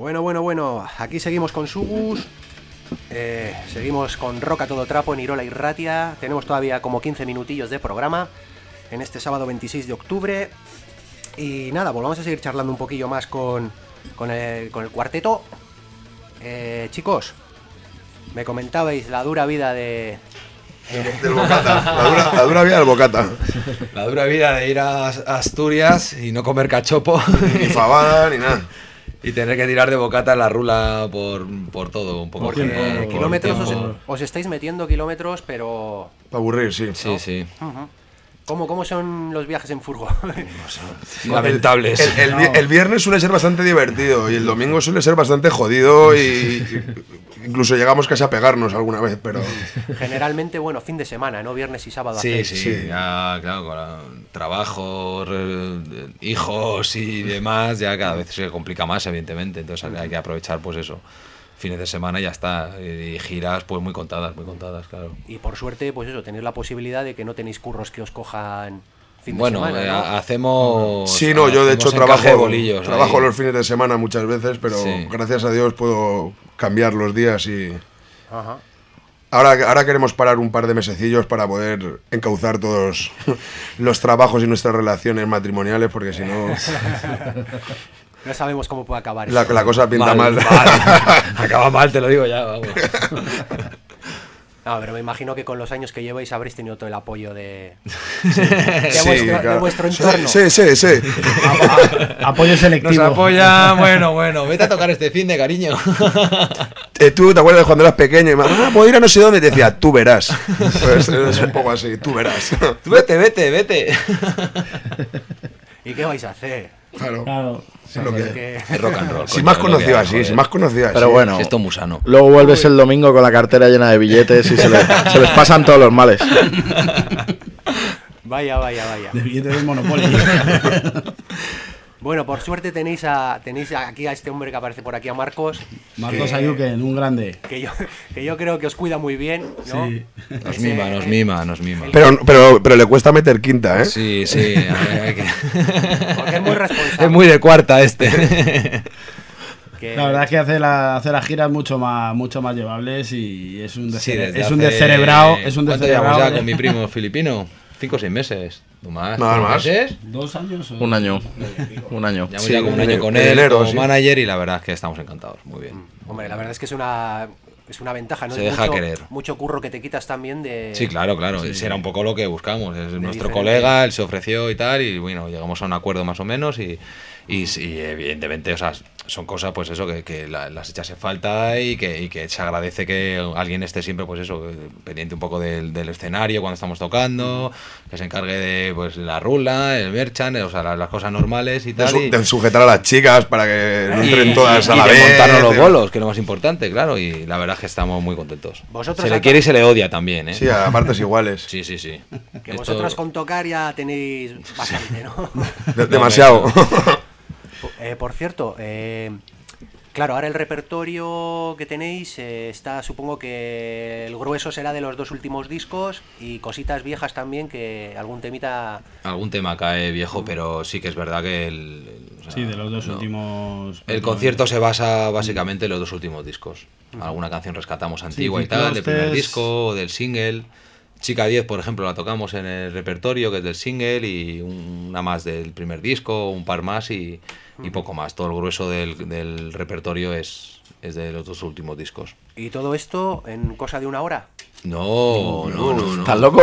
Bueno, aquí seguimos con Sugus, seguimos con Rock a todo trapo en Irola y Ratia. Tenemos todavía como 15 minutillos de programa en este sábado 26 de octubre. Y nada, pues vamos a seguir charlando un poquillo más con el cuarteto. Chicos, me comentabais la dura vida del bocata, la dura vida del bocata. La dura vida de ir a Asturias y no comer cachopo. Ni fabada, ni nada. Y tener que tirar de bocata en la rula por todo, un poco. Porque kilómetros os estáis metiendo kilómetros, pero... Para aburrir, sí. Sí. Uh-huh. ¿Cómo son los viajes en furgo? Lamentables. El viernes suele ser bastante divertido y el domingo suele ser bastante jodido y incluso llegamos casi a pegarnos alguna vez, pero... Generalmente, fin de semana, ¿no? Viernes y sábado. Sí. Ya, claro, con trabajo, hijos y demás, ya cada vez se complica más, evidentemente. Entonces hay que aprovechar, pues eso, fines de semana y ya está. Y giras, pues muy contadas, claro. Y por suerte, pues eso, tenéis la posibilidad de que no tenéis curros que os cojan fin de semana, ¿no? Hacemos... Sí, no, yo de hecho trabajo ahí. los fines de semana muchas veces, pero gracias a Dios puedo cambiar los días y... Ajá. Ahora queremos parar un par de mesecillos para poder encauzar todos los trabajos y nuestras relaciones matrimoniales, porque si no... No sabemos cómo puede acabar la cosa pinta mal. Acaba mal, te lo digo ya, vamos. No, pero me imagino que con los años que lleváis habréis tenido todo el apoyo de vuestro entorno. Sí. Apoyo selectivo. Nos apoya, bueno, vete a tocar este fin de cariño. Tú te acuerdas cuando eras pequeño y mamá, puedo ir a no sé dónde, y te decía, tú verás. Pues es un poco así, tú verás. Tú vete. ¿Y qué vais a hacer? Claro. Sí, lo que... Es rock and roll. Si más conocido así. Pero bueno, esto es muy sano. Luego vuelves el domingo con la cartera llena de billetes y se les pasan todos los males. Vaya. De billetes del Monopoly. Bueno, por suerte tenéis aquí a este hombre que aparece por aquí, a Marcos. Marcos Ayuken, un grande. Que yo creo que os cuida muy bien, ¿no? Sí. Nos mima. Pero le cuesta meter quinta, ¿eh? Sí. Porque es muy responsable. Es muy de cuarta este. La verdad es que hace las giras mucho más llevables y es un descerebrado. ¿Cuánto llevamos ya con mi primo filipino? 5 o 6 meses. ¿Más? Nada más. ¿Meses? 2 años. Un año. Llevamos ya como un año con él, como manager, y la verdad es que estamos encantados. Muy bien. Hombre, la verdad es que es una ventaja, ¿no? Se deja querer. Mucho curro que te quitas también de... Sí, claro. Ese era un poco lo que buscamos. Es nuestro diferente. Colega, él se ofreció y tal, y bueno, llegamos a un acuerdo más o menos y evidentemente, o sea, son cosas, pues eso, que las echas en falta y que se agradece que alguien esté siempre, pues eso, pendiente un poco del escenario cuando estamos tocando, que se encargue de pues la rula, el merchan, o sea, las cosas normales y tal. De sujetar a las chicas para que no entren todas a la vez. Y de montarnos los bolos, que es lo más importante, claro, y la verdad es que estamos muy contentos. Se le quiere y se le odia también, ¿eh? Sí, a partes iguales. Sí. Que vosotros con tocar ya tenéis bastante, ¿no? Demasiado. Por cierto, claro, ahora el repertorio que tenéis está, supongo que el grueso será de los 2 últimos discos y cositas viejas también, que algún tema cae viejo, pero sí que es verdad que de los 2 últimos... El concierto se basa básicamente en los 2 últimos discos. Alguna canción rescatamos antigua y tal, del primer disco o del single. Chica 10, por ejemplo, la tocamos en el repertorio, que es del single, y una más del primer disco, un par más y poco más. Todo el grueso del repertorio es de los 2 últimos discos. ¿Y todo esto en cosa de 1 hora? No. ¿Estás loco?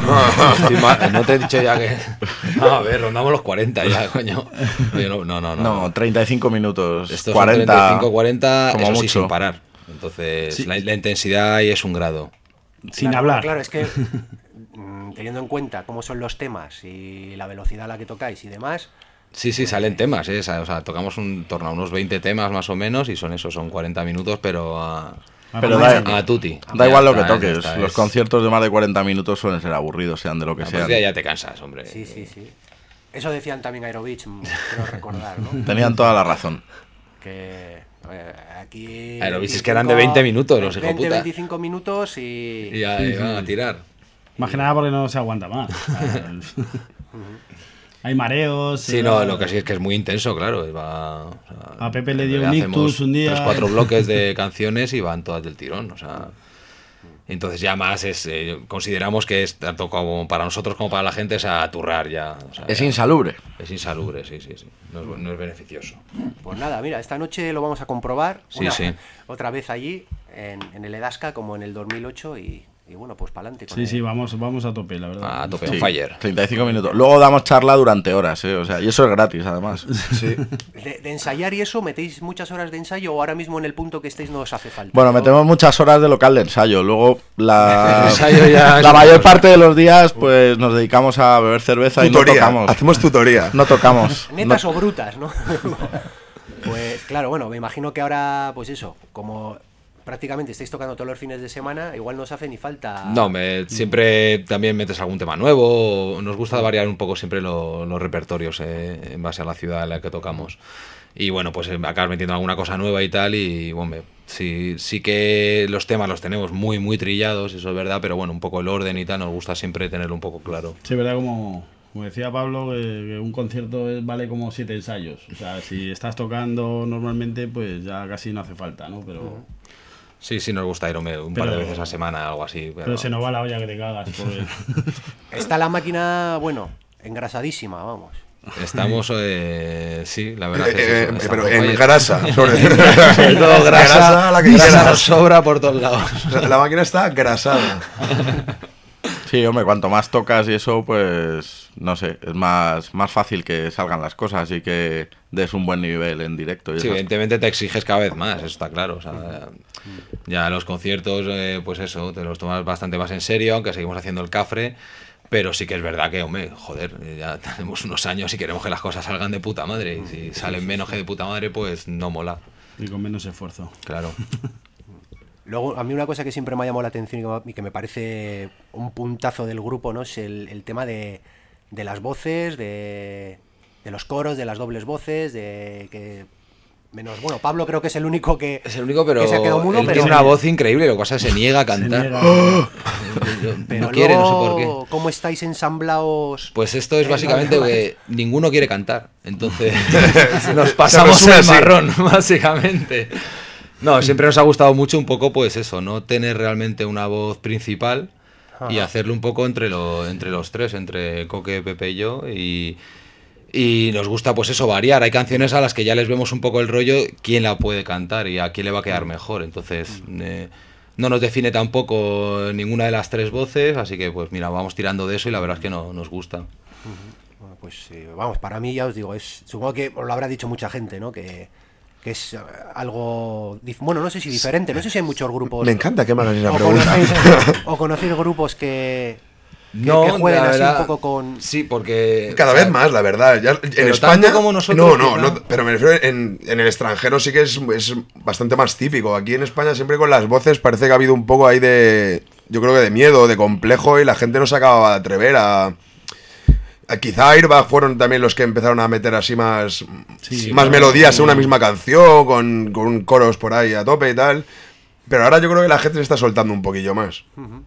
No te he dicho ya que... No, a ver, rondamos los 40 ya, coño. No, 35 minutos. Estos 40, son 35, 40, como eso sí, mucho. sin parar. Entonces, la intensidad ahí es un grado. Sin hablar. Claro, es que teniendo en cuenta cómo son los temas y la velocidad a la que tocáis y demás... Sí, salen temas, ¿eh? O sea, tocamos en torno a unos 20 temas más o menos y son 40 minutos, pero a tutti. Da igual lo que está, toques. Los conciertos de más de 40 minutos suelen ser aburridos, sean de lo que sean. Ya te cansas, hombre. Sí. Eso decían también Aerobitch, quiero recordar, ¿no? Tenían toda la razón. Que aquí... Aerobitch es que eran de 20 minutos los hijos puta. 25 minutos y ya van a tirar. Más que nada porque no se aguanta más. hay mareos. Sí, no, lo que sí es que es muy intenso, claro. A Pepe le dio un ictus un día. 3-4 bloques de canciones y van todas del tirón, o sea... Entonces ya más consideramos que es tanto como para nosotros como para la gente es aturrar ya. O sea, es insalubre. Es insalubre, sí. No es beneficioso. Pues nada, mira, esta noche lo vamos a comprobar. Sí. Otra vez allí, en el Edasca, como en el 2008 y bueno, pues para adelante. Sí, vamos a tope, la verdad. A tope, on fire. 35 minutos. Luego damos charla durante horas, o sea, y eso es gratis, además. Sí. De ensayar y eso, ¿metéis muchas horas de ensayo o ahora mismo en el punto que estéis no os hace falta? Bueno, metemos muchas horas de local de ensayo. Luego la la mayor parte de los días pues nos dedicamos a beber cerveza tutoría. Y no tocamos. Hacemos tutoría. No tocamos. Netas o brutas, ¿no? Pues claro, bueno, me imagino que ahora, pues eso, como... prácticamente estáis tocando todos los fines de semana, igual no os hace ni falta... No, siempre también metes algún tema nuevo, nos gusta variar un poco siempre los repertorios en base a la ciudad en la que tocamos. Y bueno, pues acabas metiendo alguna cosa nueva y tal, y bueno, sí que los temas los tenemos muy, muy trillados, eso es verdad, pero bueno, un poco el orden y tal, nos gusta siempre tenerlo un poco claro. Sí, verdad, como decía Pablo, que un concierto vale como 7 ensayos. O sea, si estás tocando normalmente, pues ya casi no hace falta, ¿no? Pero... Sí, nos gusta ir un par de veces a la semana, algo así. Pero se nos va la olla que te cagas. Está la máquina, bueno, engrasadísima, vamos. Estamos, sí, la verdad que sí. Pero en grasa. Todo grasa, grasa nos sobra por todos lados. La máquina está grasada. Sí, hombre, cuanto más tocas y eso, pues, no sé, es más fácil que salgan las cosas y que des un buen nivel en directo. Sí, evidentemente te exiges cada vez más, eso está claro. O sea, ya los conciertos, pues eso, te los tomas bastante más en serio, aunque seguimos haciendo el cafre, pero sí que es verdad que, hombre, joder, ya tenemos unos años y queremos que las cosas salgan de puta madre, y si salen menos que de puta madre, pues no mola. Y con menos esfuerzo. Claro. Luego, a mí una cosa que siempre me ha llamado la atención y que me parece un puntazo del grupo, ¿no? Es el tema de las voces, de los coros, de las dobles voces, menos, bueno, Pablo creo que es el único que... Es el único, pero que se ha quedado mudo, él pero tiene una voz increíble, lo que pasa es que se niega a cantar. Pero no quiere, luego, no sé por qué. ¿cómo estáis ensamblados? Pues esto es básicamente que ninguno quiere cantar, entonces nos pasamos el así. marrón, básicamente. No, siempre nos ha gustado mucho un poco, pues eso, no tener realmente una voz principal y hacerlo un poco entre los tres, entre Coque, Pepe y yo, y nos gusta pues eso, variar. Hay canciones a las que ya les vemos un poco el rollo, quién la puede cantar y a quién le va a quedar mejor, entonces no nos define tampoco ninguna de las tres voces, así que pues mira, vamos tirando de eso y la verdad es que nos gusta. Bueno, pues vamos, para mí ya os digo, supongo que os lo habrá dicho mucha gente, ¿no? Que es algo, bueno, no sé si diferente, no sé si hay muchos grupos. Me encanta que me hagas esa pregunta. O conocéis grupos que No, jueguen la así verdad, un poco con... Sí, porque... Cada vez más, la verdad. Ya, en España... tanto como nosotros, no, pero me refiero en el extranjero sí que es bastante más típico. Aquí en España siempre con las voces parece que ha habido un poco ahí de... Yo creo que de miedo, de complejo, y la gente no se acababa de atrever a quizá Airbag fueron también los que empezaron a meter así más melodías en una misma canción, con coros por ahí a tope y tal. Pero ahora yo creo que la gente se está soltando un poquillo más.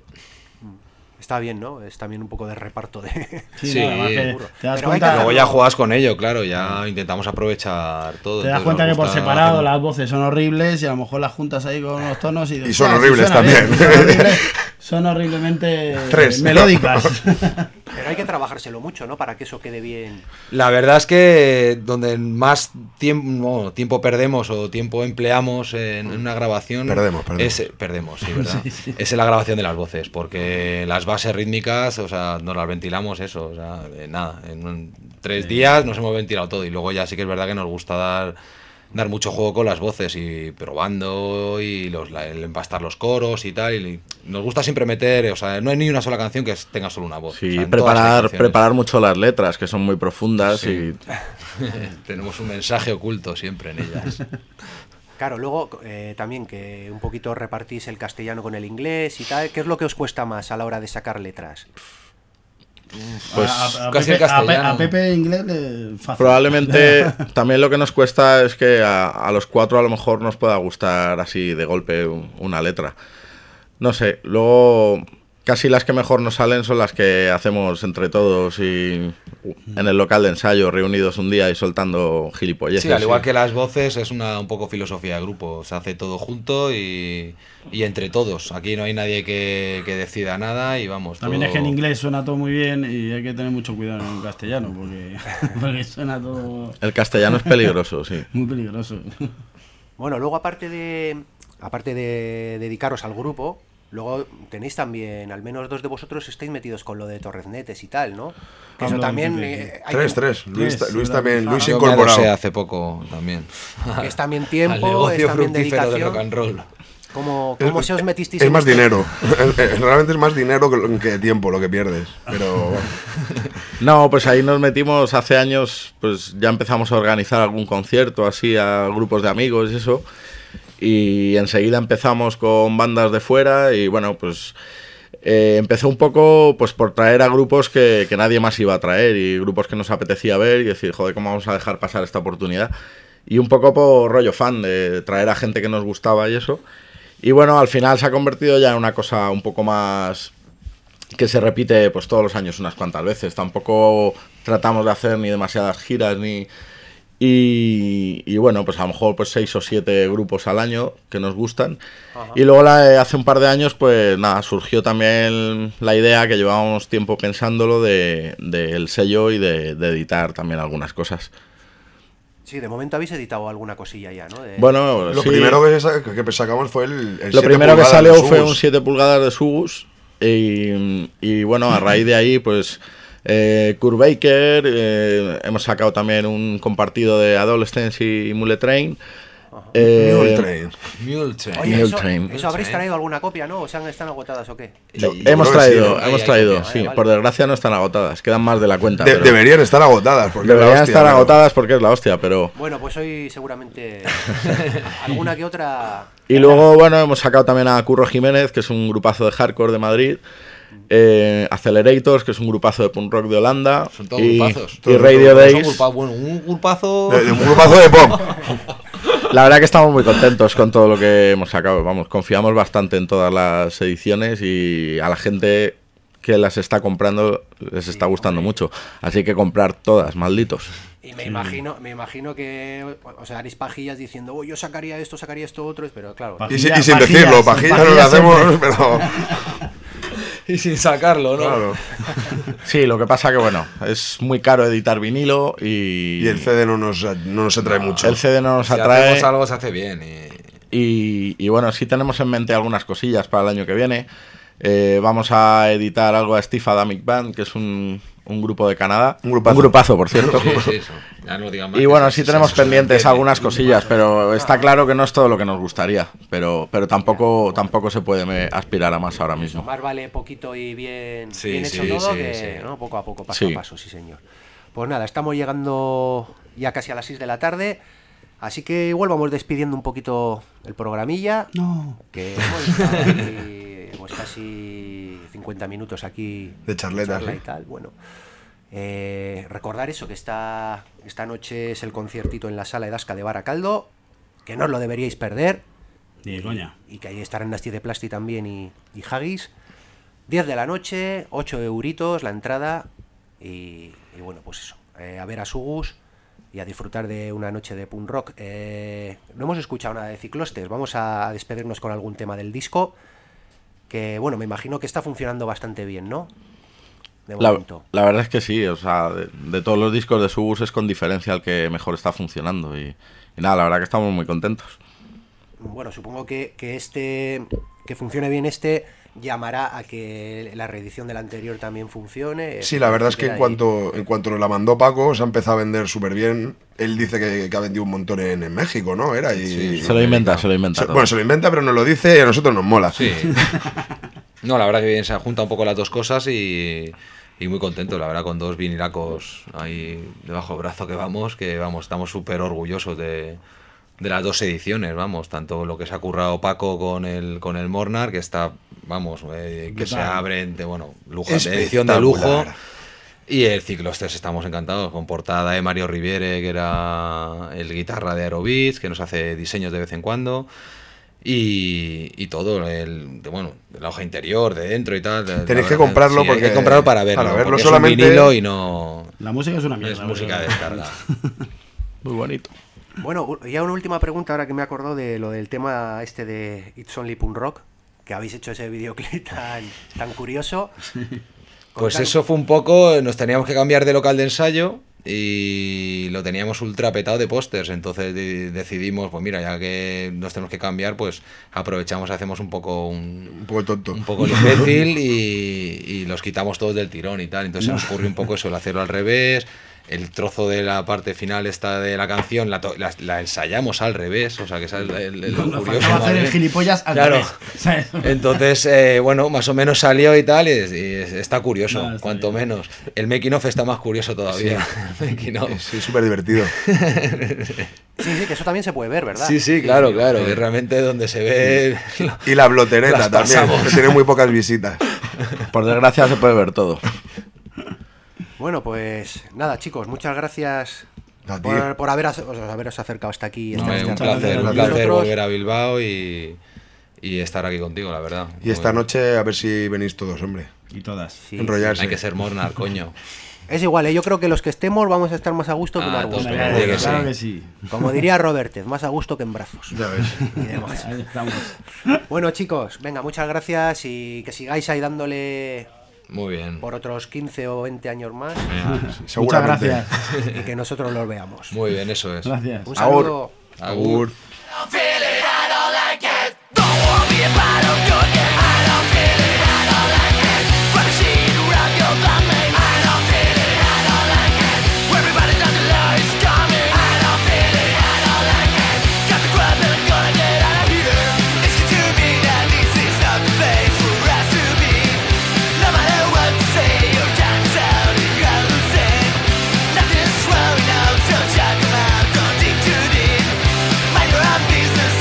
Está bien, ¿no? Es también un poco de reparto de... Sí, no, además que te das Pero cuenta, luego ya juegas con ello, claro, ya intentamos aprovechar todo. te das entonces cuenta que nos por gusta separado hacer- las voces son horribles y a lo mejor las juntas ahí con unos tonos y son "Ah, sí, horribles suena bien, también". son horriblemente Tres. melódicas. Pero hay que trabajárselo mucho, ¿no? Para que eso quede bien. La verdad es que donde más tiempo perdemos o tiempo empleamos en una grabación Perdemos. perdemos, sí, ¿verdad? Es en la grabación de las voces, porque las bases rítmicas, o sea, nos las ventilamos eso, o sea, nada, en 3 días nos hemos ventilado todo y luego ya sí que es verdad que nos gusta dar mucho juego con las voces y probando y el empastar los coros y tal, y nos gusta siempre meter, o sea, no hay ni una sola canción que tenga solo una voz. Sí, o sea, en todas las canciones. preparar mucho las letras, que son muy profundas Sí. y Tenemos un mensaje oculto siempre en ellas. Claro, luego también que un poquito repartís el castellano con el inglés y tal. ¿Qué es lo que os cuesta más a la hora de sacar letras? pues casi el castellano. A Pepe inglés fácil. probablemente también lo que nos cuesta es que a los 4 a lo mejor nos pueda gustar así de golpe una letra. No sé, luego casi las que mejor nos salen son las que hacemos entre todos y en el local de ensayo, reunidos un día y soltando gilipolleces. Sí, al igual que las voces, es un poco filosofía de grupo. Se hace todo junto y entre todos. Aquí no hay nadie que decida nada y vamos. También todo... es que en inglés suena todo muy bien y hay que tener mucho cuidado en castellano porque suena todo... El castellano es peligroso, sí. Muy peligroso. Bueno, luego aparte de dedicaros al grupo, luego tenéis también, al menos 2 de vosotros estáis metidos con lo de Torreznetes y tal, ¿no? Que eso Pablo, también... Tres. Luis también, Luis Yo me incorporado. adosé hace poco también. Que es también Al tiempo, negocio es también fructífero del dedicación. rock and roll. ¿Cómo se os metisteis Es en más esto? dinero. Realmente es más dinero que tiempo lo que pierdes. Pero bueno. No, pues ahí nos metimos hace años, pues ya empezamos a organizar algún concierto así a grupos de amigos y eso. Y enseguida empezamos con bandas de fuera y bueno, pues empezó un poco pues por traer a grupos que nadie más iba a traer y grupos que nos apetecía ver y decir, joder, ¿cómo vamos a dejar pasar esta oportunidad? Y un poco por rollo fan, de traer a gente que nos gustaba y eso. Y bueno, al final se ha convertido ya en una cosa un poco más que se repite pues todos los años unas cuantas veces. Tampoco tratamos de hacer ni demasiadas giras ni... Y bueno, pues a lo mejor pues 6 o 7 grupos al año que nos gustan. Ajá. Y luego hace un par de años pues nada, surgió también la idea que llevábamos tiempo pensándolo del sello y de editar también algunas cosas. Sí, de momento habéis editado alguna cosilla ya, ¿no? Bueno, lo sí. primero que sacamos fue el lo primero que salió fue un 7 pulgadas de Sugus y bueno, a raíz de ahí pues Kurt Baker, hemos sacado también un compartido de Adolescence y Mule Train. Mule Train. Oye, eso habréis traído alguna copia, ¿no? ¿O sea, están agotadas o qué? Hemos traído, sí. Por desgracia no están agotadas, quedan más de la cuenta. Pero deberían estar agotadas. Deberían estar agotadas porque es la hostia, pero... Bueno, pues hoy seguramente alguna que otra... Y luego, bueno, hemos sacado también a Curro Jiménez, que es un grupazo de hardcore de Madrid. Accelerators, que es un grupazo de punk rock de Holanda. Son todos grupazos. Y Radio Days. Un grupazo... Un grupazo de pop. La verdad que estamos muy contentos con todo lo que hemos sacado. Vamos, confiamos bastante en todas las ediciones y a la gente que las está comprando les está gustando mucho. Así que comprar todas, malditos. Y me imagino que os haréis pajillas diciendo, oh, yo sacaría esto otro, pero claro. Y sin decirlo, pajillas no lo hacemos, pero... Y sin sacarlo, ¿no? Claro. Sí, lo que pasa que, bueno, es muy caro editar vinilo y el CD no nos atrae mucho. El CD no nos si atrae. Hacemos algo se hace bien. Y bueno, sí tenemos en mente algunas cosillas para el año que viene. Vamos a editar algo a Steve Adamic Band, que es un grupo de Canadá. Un grupazo, por cierto. Sí, ya no digan más. Y bueno, sí tenemos pendientes algunas cosillas, pero está claro que no es todo lo que nos gustaría. Pero tampoco se puede aspirar a más ahora mismo. Más vale poquito y bien hecho todo que ¿no? Poco a poco, paso a paso, sí señor. Pues nada, estamos llegando ya casi a las 6 de la tarde. Así que igual vamos despidiendo un poquito el programilla. No. Que hemos estado aquí, pues casi 50 minutos aquí de charla y tal. Bueno, recordar eso, que esta noche es el conciertito en la sala Edasca de Baracaldo, que no os lo deberíais perder. Ni de coña. Y que ahí estarán Nasty de Plasti también y Haggis. 10 de la noche, 8 euritos la entrada. Y bueno, pues eso, a ver a Sugus y a disfrutar de una noche de punk rock. No hemos escuchado nada de Ciclostes, vamos a despedirnos con algún tema del disco, que bueno, me imagino que está funcionando bastante bien, ¿no? De momento. La verdad es que sí, o sea, de todos los discos de Sugus es con diferencia el que mejor está funcionando y nada, la verdad que estamos muy contentos. Bueno, supongo que funcione bien llamará a que la reedición del anterior también funcione. Sí, la verdad es que en cuanto nos la mandó Paco, se ha empezado a vender súper bien. Él dice que ha vendido un montón en México, ¿no? Se lo inventa. Bueno, se lo inventa, pero nos lo dice y a nosotros nos mola. Sí. No, la verdad que bien, se junta un poco las dos cosas y muy contento, la verdad, con 2 vinilacos ahí debajo del brazo que estamos súper orgullosos de las 2 ediciones, vamos, tanto lo que se ha currado Paco con el Mornar, que está, vamos, que se abre, edición de lujo, y el Ciclostes estamos encantados, con portada de Mario Riviere, que era el guitarra de Aerobeats, que nos hace diseños de vez en cuando, y todo, de la hoja interior, de dentro y tal. Tenéis que comprarlo porque... Hay que comprarlo para verlo. Para verlo porque solamente... es un vinilo y no... La música es una mierda. Es música de descarga. Muy bonito. Bueno, ya una última pregunta ahora que me he acordado de lo del tema este de It's Only Punk Rock, que habéis hecho ese videoclip tan curioso. Pues eso fue un poco, nos teníamos que cambiar de local de ensayo y lo teníamos ultra petado de pósters, entonces decidimos, pues mira, ya que nos tenemos que cambiar, pues aprovechamos, hacemos un poco tonto, un poco el imbécil y los quitamos todos del tirón y tal, entonces se nos ocurrió un poco eso, el hacerlo al revés. El trozo de la parte final esta de la canción la ensayamos al revés, o sea que es el curioso. Hacer el gilipollas al revés. Entonces, más o menos salió y tal, y está curioso, cuanto bien. menos. El making of está más curioso todavía. Sí, súper divertido. Sí, que eso también se puede ver, ¿verdad? Sí, claro, que realmente donde se ve... Y la blotereta también, que tiene muy pocas visitas. Por desgracia se puede ver todo. Bueno, pues nada, chicos, muchas gracias A por haberos acercado hasta aquí. Un placer volver a Bilbao y estar aquí contigo, la verdad. Y esta noche a ver si venís todos, hombre. Y todas. Sí. Enrollarse. Hay que ser Mornar, coño. Es igual, yo creo que los que estemos vamos a estar más a gusto que un arbusto. Claro que sí. Como diría Robertez, más a gusto que en brazos. Ya ves. Y demás. Ahí estamos. Bueno, chicos, venga, muchas gracias y que sigáis ahí dándole Muy bien. por otros 15 o 20 años más Muchas gracias. y que nosotros los veamos. Muy bien, eso es. Gracias. Un saludo. Agur. Business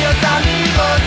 Adiós amigos,